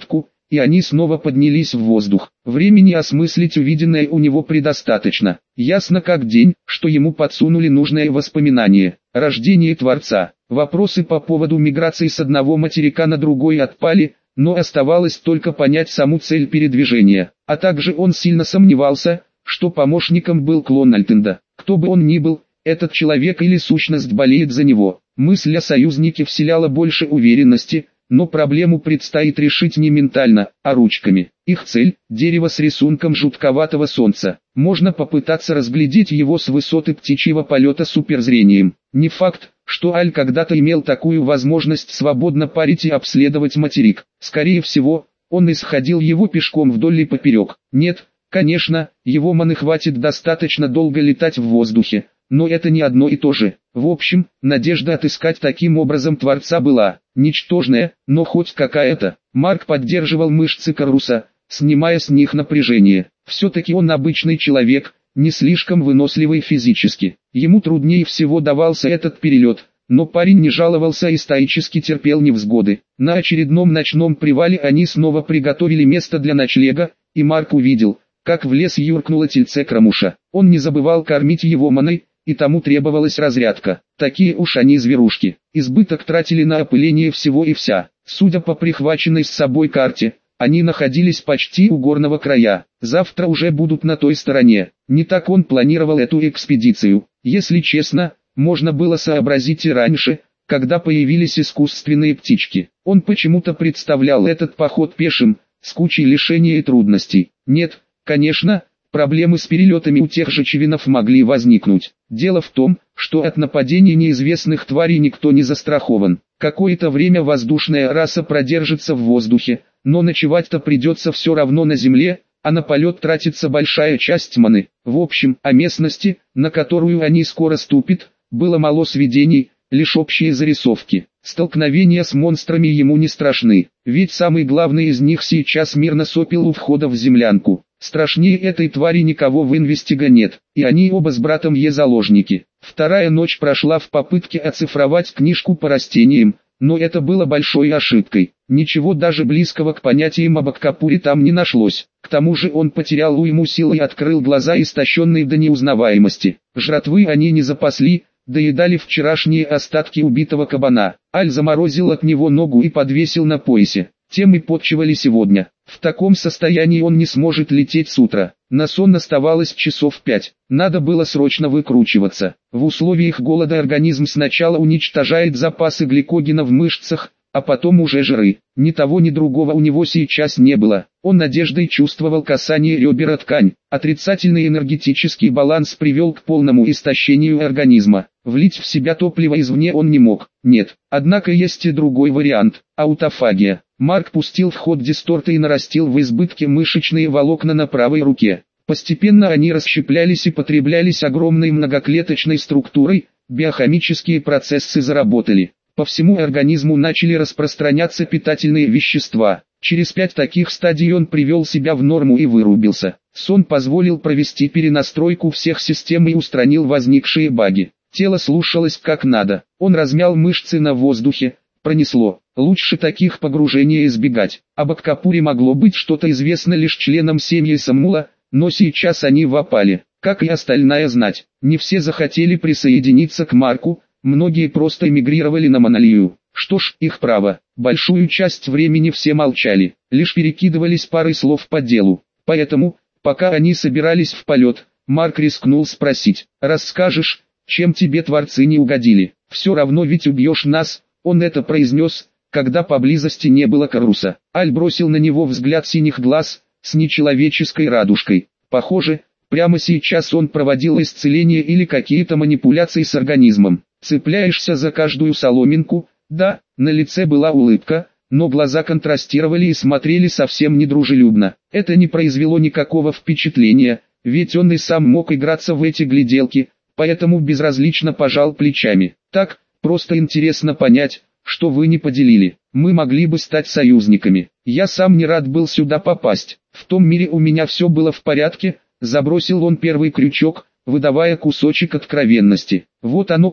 и они снова поднялись в воздух. Времени осмыслить увиденное у него предостаточно. Ясно как день, что ему подсунули нужное воспоминание. Рождение Творца. Вопросы по поводу миграции с одного материка на другой отпали, но оставалось только понять саму цель передвижения. А также он сильно сомневался, что помощником был клон Альтенда. Кто бы он ни был, этот человек или сущность болеет за него. Мысль о союзнике вселяла больше уверенности, но проблему предстоит решить не ментально, а ручками. Их цель – дерево с рисунком жутковатого солнца. Можно попытаться разглядеть его с высоты птичьего полета суперзрением. Не факт, что Аль когда-то имел такую возможность свободно парить и обследовать материк. Скорее всего, он исходил его пешком вдоль и поперек. Нет, конечно, его маны хватит достаточно долго летать в воздухе, но это не одно и то же. В общем, надежда отыскать таким образом Творца была ничтожная, но хоть какая-то. Марк поддерживал мышцы Каруса, снимая с них напряжение. Все-таки он обычный человек, не слишком выносливый физически. Ему труднее всего давался этот перелет, но парень не жаловался и стоически терпел невзгоды. На очередном ночном привале они снова приготовили место для ночлега, и Марк увидел, как в лес юркнуло тельце Крамуша. Он не забывал кормить его маной, и тому требовалась разрядка. Такие уж они зверушки. Избыток тратили на опыление всего и вся. Судя по прихваченной с собой карте, они находились почти у горного края. Завтра уже будут на той стороне. Не так он планировал эту экспедицию. Если честно, можно было сообразить и раньше, когда появились искусственные птички. Он почему-то представлял этот поход пешим, с кучей лишений и трудностей. Нет, конечно, проблемы с перелетами у тех же чевинов могли возникнуть. Дело в том, что от нападений неизвестных тварей никто не застрахован. Какое-то время воздушная раса продержится в воздухе, но ночевать-то придется все равно на земле, а на полет тратится большая часть маны. В общем, о местности, на которую они скоро ступят, было мало сведений, лишь общие зарисовки. Столкновения с монстрами ему не страшны, ведь самый главный из них сейчас мирно сопел у входа в землянку. Страшнее этой твари никого в Инвестиго нет, и они оба с братом Е заложники. Вторая ночь прошла в попытке оцифровать книжку по растениям, но это было большой ошибкой. Ничего даже близкого к понятиям об Аккапуре там не нашлось. К тому же он потерял уйму сил и открыл глаза, истощенные до неузнаваемости. Жратвы они не запасли, доедали вчерашние остатки убитого кабана. Аль заморозил от него ногу и подвесил на поясе. Тем и подчивали сегодня. В таком состоянии он не сможет лететь с утра. На сон оставалось часов пять. Надо было срочно выкручиваться. В условиях голода организм сначала уничтожает запасы гликогена в мышцах, а потом уже жиры. Ни того ни другого у него сейчас не было. Он надеждой чувствовал касание ребер о ткань. Отрицательный энергетический баланс привел к полному истощению организма. Влить в себя топливо извне он не мог. Нет. Однако есть и другой вариант – аутофагия. Марк пустил в ход дисторты и нарастил в избытке мышечные волокна на правой руке. Постепенно они расщеплялись и потреблялись огромной многоклеточной структурой, биохимические процессы заработали. По всему организму начали распространяться питательные вещества. Через пять таких стадий он привел себя в норму и вырубился. Сон позволил провести перенастройку всех систем и устранил возникшие баги. Тело слушалось как надо. Он размял мышцы на воздухе. Пронесло. Лучше таких погружений избегать. Об Аккапуре могло быть что-то известно лишь членам семьи Самула, но сейчас они в опале. Как и остальная знать. Не все захотели присоединиться к Марку, многие просто эмигрировали на Монолию. Что ж, их право. Большую часть времени все молчали, лишь перекидывались парой слов по делу. Поэтому, пока они собирались в полет, Марк рискнул спросить: «Расскажешь, чем тебе творцы не угодили? Все равно ведь убьешь нас». Он это произнес, когда поблизости не было Каруса. Аль бросил на него взгляд синих глаз, с нечеловеческой радужкой. Похоже, прямо сейчас он проводил исцеление или какие-то манипуляции с организмом. Цепляешься за каждую соломинку. Да, на лице была улыбка, но глаза контрастировали и смотрели совсем недружелюбно. Это не произвело никакого впечатления, ведь он и сам мог играться в эти гляделки, поэтому безразлично пожал плечами. Так, просто интересно понять, что вы не поделили. Мы могли бы стать союзниками. Я сам не рад был сюда попасть. В том мире у меня все было в порядке. Забросил он первый крючок, выдавая кусочек откровенности. Вот оно как.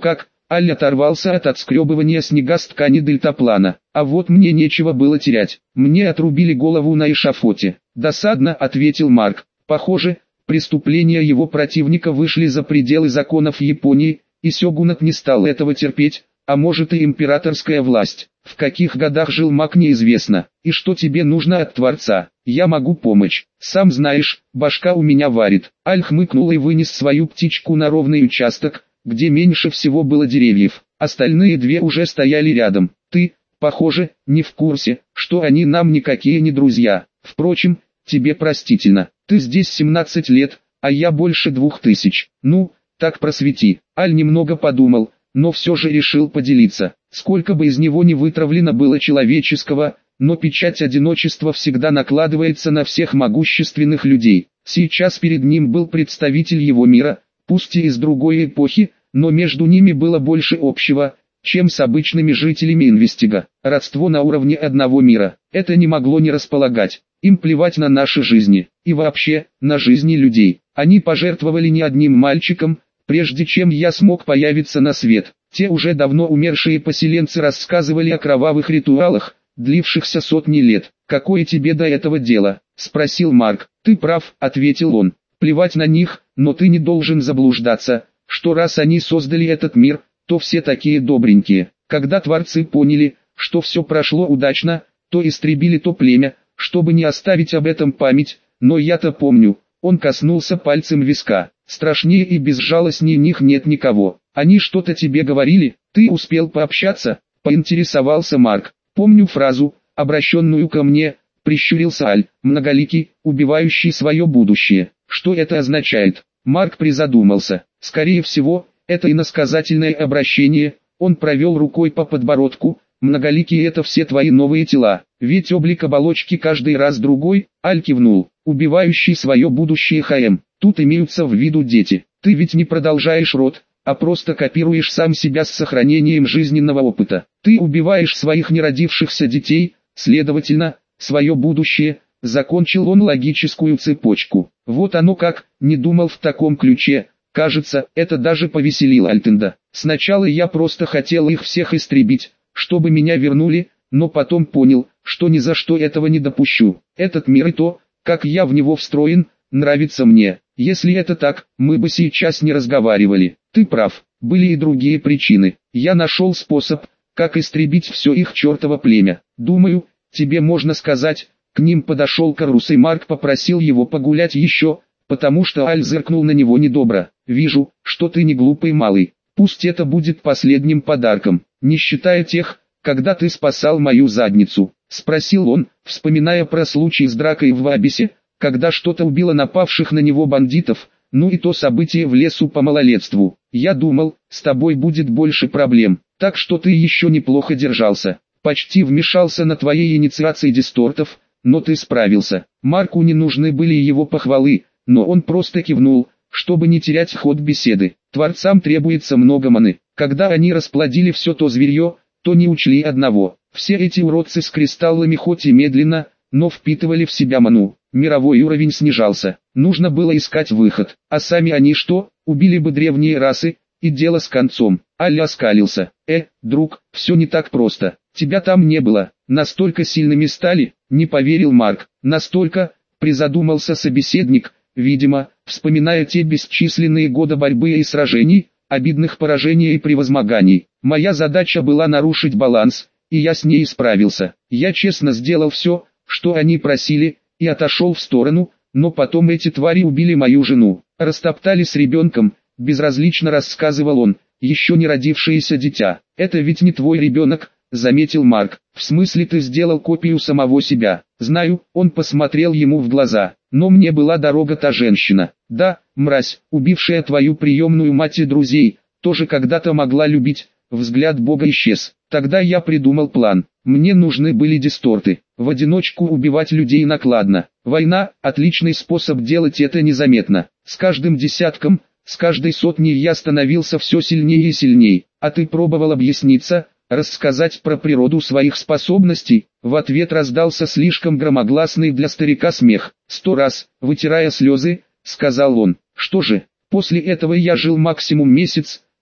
Аль оторвался от отскребывания снега с ткани дельтаплана. А вот мне нечего было терять. Мне отрубили голову на эшафоте. Досадно, ответил Марк. Похоже, преступления его противника вышли за пределы законов Японии, и сёгунат не стал этого терпеть, а может и императорская власть. В каких годах жил Мак неизвестно. И что тебе нужно от Творца? Я могу помочь. Сам знаешь, башка у меня варит. Аль хмыкнул и вынес свою птичку на ровный участок, где меньше всего было деревьев. Остальные две уже стояли рядом. Ты, похоже, не в курсе, что они нам никакие не друзья. Впрочем, тебе простительно. Ты здесь семнадцать лет, а я больше двух тысяч. Ну, так просвети. Аль немного подумал, но все же решил поделиться. Сколько бы из него ни вытравлено было человеческого, но печать одиночества всегда накладывается на всех могущественных людей. Сейчас перед ним был представитель его мира, пусть и из другой эпохи, но между ними было больше общего, чем с обычными жителями Инвестига. Родство на уровне одного мира. Это не могло не располагать. Им плевать на наши жизни, и вообще, на жизни людей. Они пожертвовали не одним мальчиком, прежде чем я смог появиться на свет. Те уже давно умершие поселенцы рассказывали о кровавых ритуалах, длившихся сотни лет. «Какое тебе до этого дело?» – спросил Марк. «Ты прав», – ответил он. «Плевать на них, но ты не должен заблуждаться, что раз они создали этот мир, то все такие добренькие. Когда творцы поняли, что все прошло удачно, то истребили то племя, чтобы не оставить об этом память, но я-то помню». Он коснулся пальцем виска. «Страшнее и безжалостнее них нет никого. Они что-то тебе говорили? Ты успел пообщаться?» – поинтересовался Марк. «Помню фразу, обращенную ко мне», – прищурился Аль. «Многоликий, убивающий свое будущее. Что это означает?» Марк призадумался. «Скорее всего, это иносказательное обращение». Он провел рукой по подбородку. «Многоликие — это все твои новые тела, ведь облик оболочки каждый раз другой». Аль кивнул. «Убивающий свое будущее ХМ. Тут имеются в виду дети. Ты ведь не продолжаешь род, а просто копируешь сам себя с сохранением жизненного опыта. Ты убиваешь своих неродившихся детей, следовательно, свое будущее». Закончил он логическую цепочку. Вот оно как, не думал в таком ключе. Кажется, это даже повеселило Альтенда. Сначала я просто хотел их всех истребить, чтобы меня вернули, но потом понял, что ни за что этого не допущу. Этот мир и то, как я в него встроен, нравится мне. Если это так, мы бы сейчас не разговаривали. Ты прав, были и другие причины. Я нашел способ, как истребить все их чертово племя. Думаю, тебе можно сказать. К ним подошел Карус, и Марк попросил его погулять еще, потому что Аль зыркнул на него недобро. «Вижу, что ты не глупый малый. Пусть это будет последним подарком, не считая тех, когда ты спасал мою задницу», — спросил он, вспоминая про случай с дракой в Вабисе, когда что-то убило напавших на него бандитов, ну и то событие в лесу по малолетству. «Я думал, с тобой будет больше проблем, так что ты еще неплохо держался. Почти вмешался на твоей инициации дистортов, но ты справился». Марку не нужны были его похвалы, но он просто кивнул, чтобы не терять ход беседы. Творцам требуется много маны. Когда они расплодили все то зверье, то не учли одного. Все эти уродцы с кристаллами хоть и медленно, но впитывали в себя ману. Мировой уровень снижался. Нужно было искать выход. А сами они что? Убили бы древние расы, и дело с концом. Аль оскалился. «Э, друг, все не так просто. Тебя там не было. Настолько сильными стали?» Не поверил Марк. «Настолько?» — призадумался собеседник, видимо, вспоминая те бесчисленные годы борьбы и сражений, обидных поражений и превозмоганий. «Моя задача была нарушить баланс, и я с ней справился. Я честно сделал все, что они просили, и отошел в сторону, но потом эти твари убили мою жену, растоптали с ребенком», — безразлично рассказывал он, — «еще не родившееся дитя. Это ведь не твой ребенок», — заметил Марк. «В смысле ты сделал копию самого себя?» «Знаю», — он посмотрел ему в глаза, — «но мне была дорога та женщина. Да, мразь, убившая твою приемную мать и друзей, тоже когда-то могла любить». Взгляд Бога исчез. «Тогда я придумал план. Мне нужны были дисторты. В одиночку убивать людей накладно. Война – отличный способ делать это незаметно. С каждым десятком, с каждой сотней я становился все сильнее и сильнее. А ты пробовал объясниться, рассказать про природу своих способностей?» В ответ раздался слишком громогласный для старика смех. «Сто раз», вытирая слезы, сказал он. «Что же, после этого я жил максимум месяц,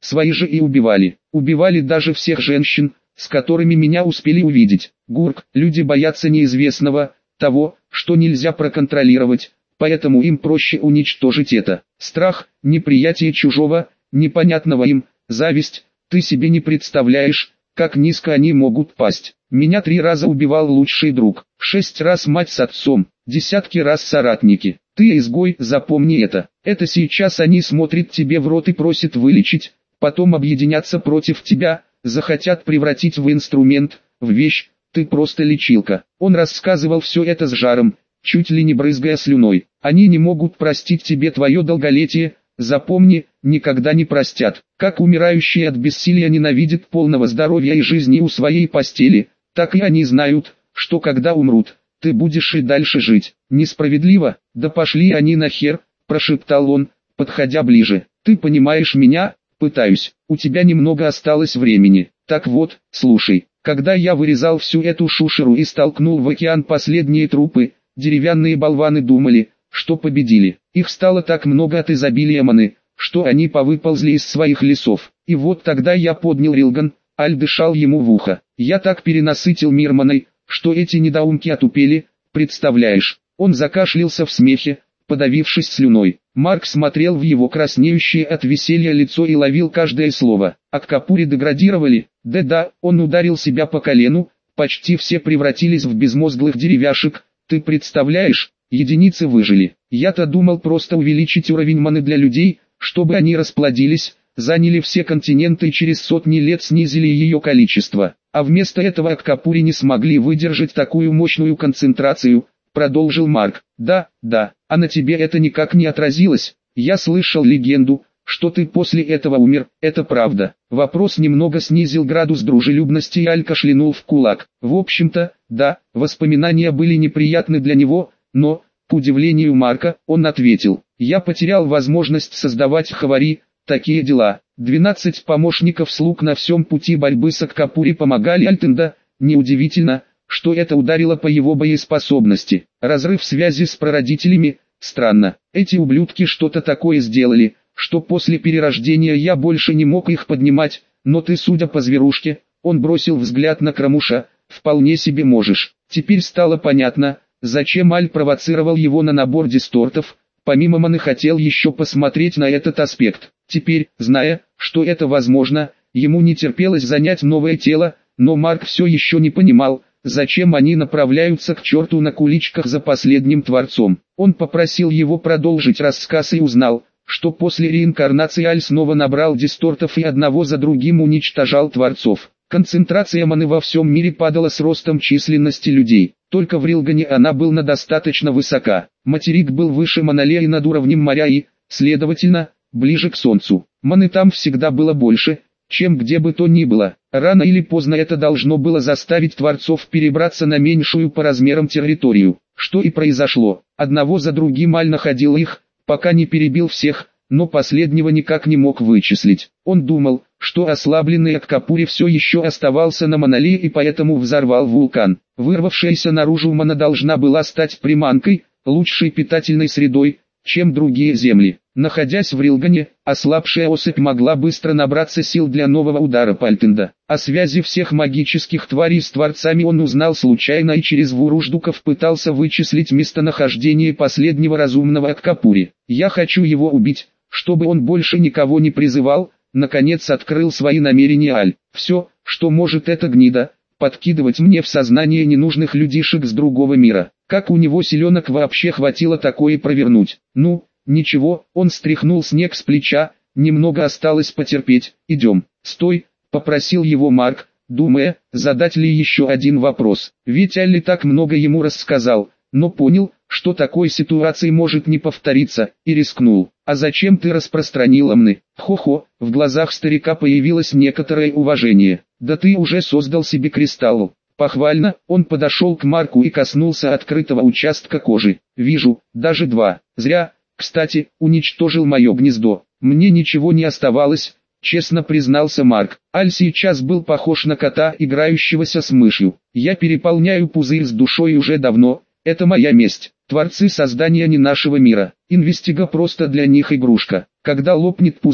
свои же и убивали. Убивали даже всех женщин, с которыми меня успели увидеть. Гурк, люди боятся неизвестного, того, что нельзя проконтролировать, поэтому им проще уничтожить это. Страх, неприятие чужого, непонятного им, зависть, ты себе не представляешь, как низко они могут пасть. Меня три раза убивал лучший друг, шесть раз мать с отцом, десятки раз соратники. Ты изгой, запомни это. Это сейчас они смотрят тебе в рот и просят вылечить, потом объединятся против тебя, захотят превратить в инструмент, в вещь, ты просто лечилка. Он рассказывал все это с жаром, чуть ли не брызгая слюной. Они не могут простить тебе твое долголетие, запомни, никогда не простят. Как умирающие от бессилия ненавидят полного здоровья и жизни у своей постели, так и они знают, что когда умрут, ты будешь и дальше жить. Несправедливо? Да пошли они нахер, прошептал он, подходя ближе. Ты понимаешь меня? Пытаюсь. У тебя немного осталось времени. Так вот, слушай. Когда я вырезал всю эту шушеру и столкнул в океан последние трупы, деревянные болваны думали, что победили. Их стало так много от изобилия маны, что они повыползли из своих лесов. И вот тогда я поднял Рилган, Аль дышал ему в ухо. Я так перенасытил мир маной, что эти недоумки отупели, представляешь? Он закашлялся в смехе, подавившись слюной. Марк смотрел в его краснеющее от веселья лицо и ловил каждое слово. Аккапури деградировали, да-да, он ударил себя по колену, почти все превратились в безмозглых деревяшек, ты представляешь, единицы выжили. Я-то думал просто увеличить уровень маны для людей, чтобы они расплодились, заняли все континенты и через сотни лет снизили ее количество. А вместо этого Аккапури не смогли выдержать такую мощную концентрацию, продолжил Марк. Да, да, а на тебе это никак не отразилось. Я слышал легенду, что ты после этого умер, это правда. Вопрос немного снизил градус дружелюбности и Аль кашлянул в кулак. В общем-то, да, воспоминания были неприятны для него, но, к удивлению Марка, он ответил. Я потерял возможность создавать хавари, такие дела. Двенадцать помощников слуг на всем пути борьбы с Аккапури помогали Альтенда, неудивительно, что это ударило по его боеспособности. Разрыв связи с прародителями, странно. Эти ублюдки что-то такое сделали, что после перерождения я больше не мог их поднимать, но ты, судя по зверушке, он бросил взгляд на Крамуша, вполне себе можешь. Теперь стало понятно, зачем Аль провоцировал его на набор дистортов, помимо маны хотел еще посмотреть на этот аспект. Теперь, зная, что это возможно, ему не терпелось занять новое тело, но Марк все еще не понимал, зачем они направляются к черту на куличках за последним Творцом. Он попросил его продолжить рассказ и узнал, что после реинкарнации Аль снова набрал дистортов и одного за другим уничтожал Творцов. Концентрация маны во всем мире падала с ростом численности людей. Только в Рилгане она была достаточно высока. Материк был выше Монолеи над уровнем моря и, следовательно, ближе к Солнцу. Маны там всегда было больше, чем где бы то ни было. Рано или поздно это должно было заставить Творцов перебраться на меньшую по размерам территорию. Что и произошло. Одного за другим Аль находил их, пока не перебил всех, но последнего никак не мог вычислить. Он думал, что ослабленный Аккапури все еще оставался на Монолее и поэтому взорвал вулкан. Вырвавшаяся наружу мана должна была стать приманкой, лучшей питательной средой, чем другие земли. Находясь в Рилгане, ослабшая особь могла быстро набраться сил для нового удара Пальтенда. О связи всех магических тварей с Творцами он узнал случайно и через Вуруждуков пытался вычислить местонахождение последнего разумного Аккапури. «Я хочу его убить, чтобы он больше никого не призывал», наконец открыл свои намерения Аль. «Все, что может эта гнида, подкидывать мне в сознание ненужных людишек с другого мира. Как у него силенок вообще хватило такое провернуть? Ну, ничего», он стряхнул снег с плеча, «немного осталось потерпеть, идем». «Стой», попросил его Марк, думая, задать ли еще один вопрос. Ведь Алли так много ему рассказал, но понял, что такой ситуации может не повториться, и рискнул. «А зачем ты распространил амны?» «Хо-хо», в глазах старика появилось некоторое уважение. «Да ты уже создал себе кристалл». Похвально, он подошел к Марку и коснулся открытого участка кожи. «Вижу, даже два. Зря, кстати, уничтожил мое гнездо. Мне ничего не оставалось», честно признался Марк. Аль сейчас был похож на кота, играющегося с мышью. «Я переполняю пузырь с душой уже давно, это моя месть. Творцы создания не нашего мира. Инвестига просто для них игрушка. Когда лопнет пузырь,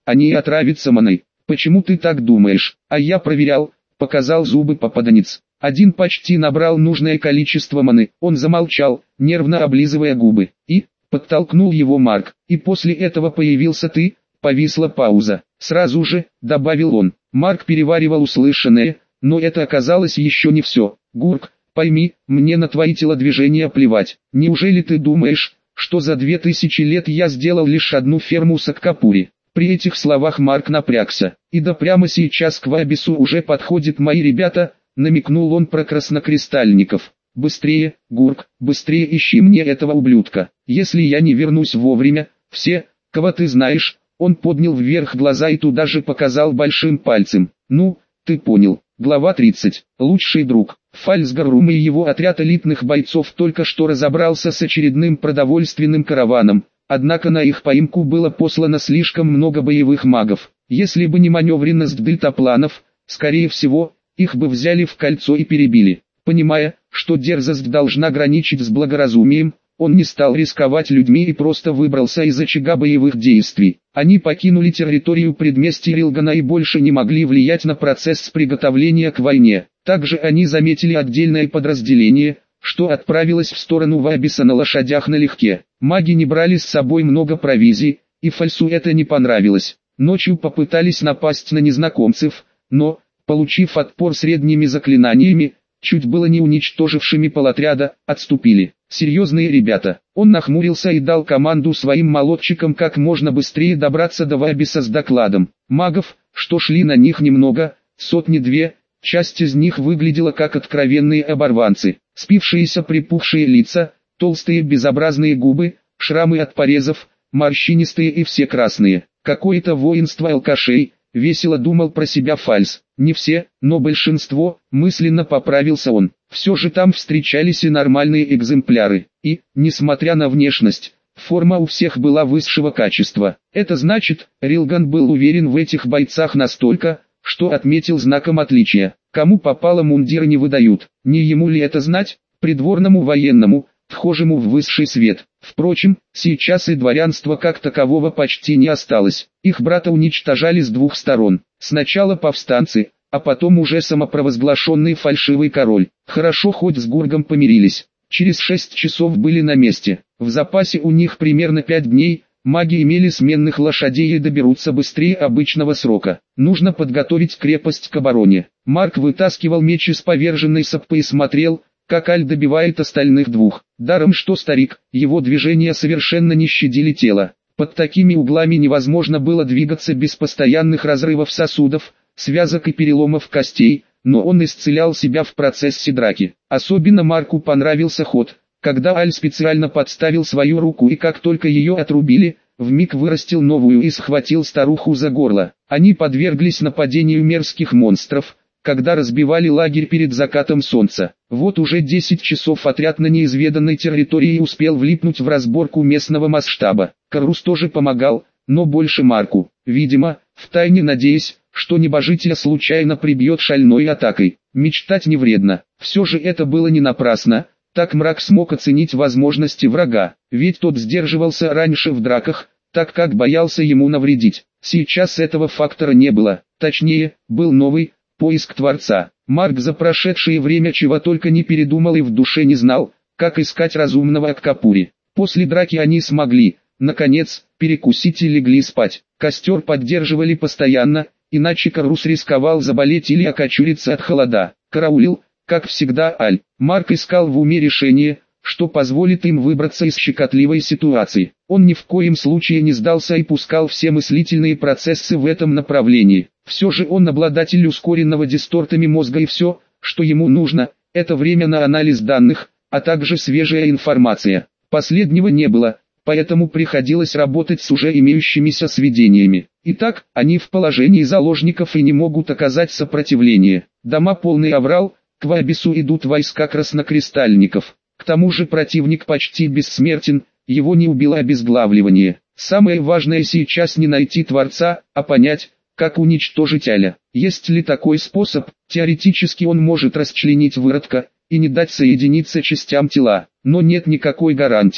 они и отравятся маной. Почему ты так думаешь? А я проверял, показал зубы попаданец. Один почти набрал нужное количество маны. Он замолчал, нервно облизывая губы. И, подтолкнул его Марк. И после этого появился ты. Повисла пауза. Сразу же, добавил он. Марк переваривал услышанное, но это оказалось еще не все. Гурк, пойми, мне на твои телодвижения плевать. Неужели ты думаешь, что за две тысячи лет я сделал лишь одну ферму Саккапури? При этих словах Марк напрягся. И да прямо сейчас к Вабису уже подходят мои ребята, намекнул он про краснокристальников. Быстрее, Гурк, быстрее ищи мне этого ублюдка. Если я не вернусь вовремя, все, кого ты знаешь, он поднял вверх глаза и туда же показал большим пальцем. Ну, ты понял. Глава тридцать. Лучший друг. Фальцгаррум и его отряд элитных бойцов только что разобрался с очередным продовольственным караваном, однако на их поимку было послано слишком много боевых магов. Если бы не маневренность дельтапланов, скорее всего, их бы взяли в кольцо и перебили. Понимая, что дерзость должна граничить с благоразумием, он не стал рисковать людьми и просто выбрался из очага боевых действий. Они покинули территорию предместья Рилгана и больше не могли влиять на процесс приготовления к войне. Также они заметили отдельное подразделение, что отправилось в сторону Вабиса на лошадях налегке. Маги не брали с собой много провизии, и Фальсу это не понравилось. Ночью попытались напасть на незнакомцев, но, получив отпор средними заклинаниями, чуть было не уничтожившими полотряда, отступили. Серьезные ребята. Он нахмурился и дал команду своим молодчикам как можно быстрее добраться до Вабиса с докладом. Магов, что шли на них немного, сотни-две, часть из них выглядела как откровенные оборванцы. Спившиеся припухшие лица, толстые безобразные губы, шрамы от порезов, морщинистые и все красные. Какое-то воинство алкашей, весело думал про себя Фальс. Не все, но большинство, мысленно поправился он. Все же там встречались и нормальные экземпляры. И, несмотря на внешность, форма у всех была высшего качества. Это значит, Рилган был уверен в этих бойцах настолько, что отметил знаком отличия. Кому попало мундир не выдают. Не ему ли это знать? Придворному военному, вхожему в высший свет. Впрочем, сейчас и дворянства как такового почти не осталось. Их брата уничтожали с двух сторон. Сначала повстанцы, а потом уже самопровозглашенный фальшивый король. Хорошо хоть с Гургом помирились. Через шесть часов были на месте. В запасе у них примерно пять дней. Маги имели сменных лошадей и доберутся быстрее обычного срока. Нужно подготовить крепость к обороне. Марк вытаскивал меч из поверженной саппы и смотрел, как Аль добивает остальных двух. Даром что старик, его движения совершенно не щадили тело. Под такими углами невозможно было двигаться без постоянных разрывов сосудов, связок и переломов костей, но он исцелял себя в процессе драки. Особенно Марку понравился ход, когда Аль специально подставил свою руку и как только ее отрубили, вмиг вырастил новую и схватил старуху за горло. Они подверглись нападению мерзких монстров, когда разбивали лагерь перед закатом солнца. Вот уже десять часов отряд на неизведанной территории успел влипнуть в разборку местного масштаба. Карус тоже помогал, но больше Марку, видимо, втайне надеясь, что небожителя случайно прибьет шальной атакой. Мечтать не вредно. Все же это было не напрасно. Так мрак смог оценить возможности врага, ведь тот сдерживался раньше в драках, так как боялся ему навредить. Сейчас этого фактора не было, точнее, был новый поиск Творца. Марк за прошедшее время чего только не передумал и в душе не знал, как искать разумного Аккапури. После драки они смогли, наконец, перекусить и легли спать. Костер поддерживали постоянно, иначе Карус рисковал заболеть или окочуриться от холода. Караулил, как всегда, Аль. Марк искал в уме решение, что позволит им выбраться из щекотливой ситуации. Он ни в коем случае не сдался и пускал все мыслительные процессы в этом направлении. Все же он обладатель ускоренного дистортами мозга и все, что ему нужно, это время на анализ данных, а также свежая информация. Последнего не было, поэтому приходилось работать с уже имеющимися сведениями. Итак, они в положении заложников и не могут оказать сопротивление. Дома полный аврал. К Вабису идут войска краснокристальников. К тому же противник почти бессмертен, его не убило обезглавливание. Самое важное сейчас не найти Творца, а понять, как уничтожить Аля. Есть ли такой способ? Теоретически он может расчленить выродка и не дать соединиться частям тела. Но нет никакой гарантии,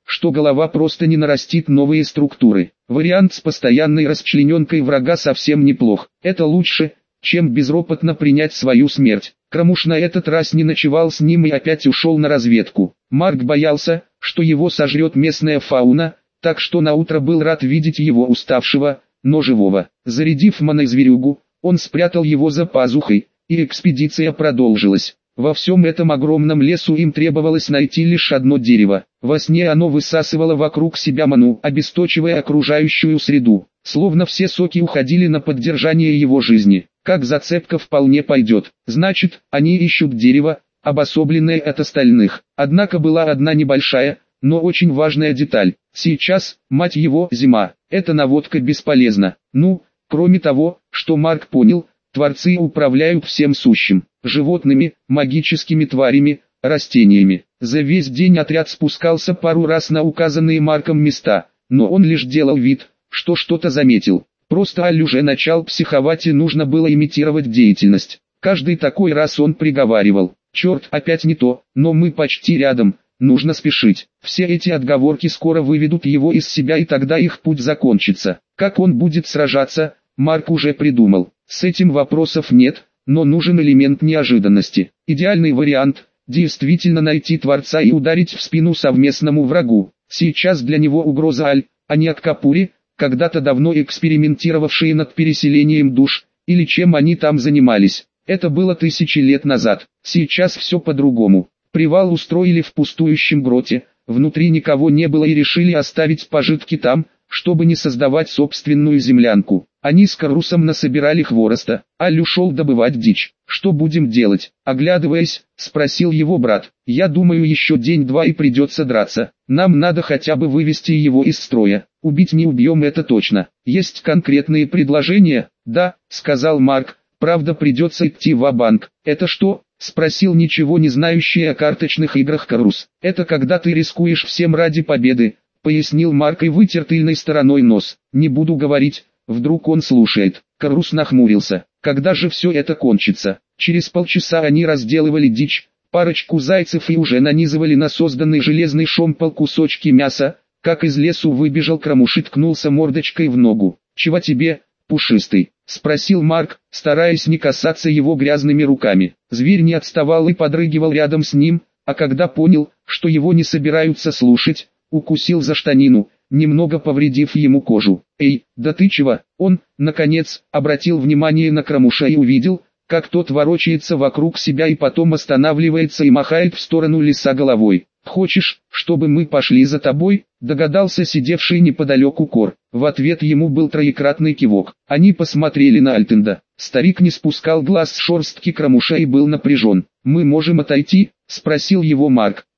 что голова просто не нарастит новые структуры. Вариант с постоянной расчлененкой врага совсем неплох. Это лучше, чем безропотно принять свою смерть. Крамуш на этот раз не ночевал с ним и опять ушел на разведку. Марк боялся, что его сожрет местная фауна, так что наутро был рад видеть его уставшего, но живого. Зарядив монозверюгу, он спрятал его за пазухой, и экспедиция продолжилась. Во всем этом огромном лесу им требовалось найти лишь одно дерево. Во сне оно высасывало вокруг себя ману, обесточивая окружающую среду. Словно все соки уходили на поддержание его жизни. Как зацепка вполне пойдет. Значит, они ищут дерево, обособленное от остальных. Однако была одна небольшая, но очень важная деталь. Сейчас, мать его, зима. Эта наводка бесполезна. Ну, кроме того, что Марк понял, творцы управляют всем сущим. Животными, магическими тварями, растениями. За весь день отряд спускался пару раз на указанные Марком места, но он лишь делал вид, что что-то заметил. Просто Аль уже начал психовать и нужно было имитировать деятельность. Каждый такой раз он приговаривал: «Черт, опять не то, но мы почти рядом, нужно спешить». Все эти отговорки скоро выведут его из себя, и тогда их путь закончится. Как он будет сражаться, Марк уже придумал. С этим вопросов нет, но нужен элемент неожиданности. Идеальный вариант – действительно найти Творца и ударить в спину совместному врагу. Сейчас для него угроза Аль, а не Аккапури, когда-то давно экспериментировавшие над переселением душ, или чем они там занимались. Это было тысячи лет назад. Сейчас все по-другому. Привал устроили в пустующем гроте, внутри никого не было и решили оставить пожитки там, чтобы не создавать собственную землянку. Они с Карусом насобирали хвороста, Аль ушел добывать дичь. «Что будем делать?» — оглядываясь, спросил его брат. «Я думаю, еще день-два и придется драться. Нам надо хотя бы вывести его из строя. Убить не убьем, это точно. Есть конкретные предложения?» «Да», — сказал Марк, — «правда придется идти ва-банк». «Это что?» — спросил ничего не знающий о карточных играх Карус. «Это когда ты рискуешь всем ради победы», — пояснил Марк и вытер тыльной стороной нос. «Не буду говорить, вдруг он слушает». Карус нахмурился. «Когда же все это кончится?» Через полчаса они разделывали дичь, парочку зайцев и уже нанизывали на созданный железный шомпол кусочки мяса, как из лесу выбежал Крамуш и ткнулся мордочкой в ногу. «Чего тебе, пушистый?» — спросил Марк, стараясь не касаться его грязными руками. Зверь не отставал и подрыгивал рядом с ним, а когда понял, что его не собираются слушать, укусил за штанину, немного повредив ему кожу. «Эй, да ты чего?» Он, наконец, обратил внимание на Крамуша и увидел, как тот ворочается вокруг себя и потом останавливается и махает в сторону леса головой. «Хочешь, чтобы мы пошли за тобой?» — догадался сидевший неподалеку Кор. В ответ ему был троекратный кивок. Они посмотрели на Альтенда. Старик не спускал глаз с шерстки Крамуша и был напряжен. «Мы можем отойти?» — спросил его Марк.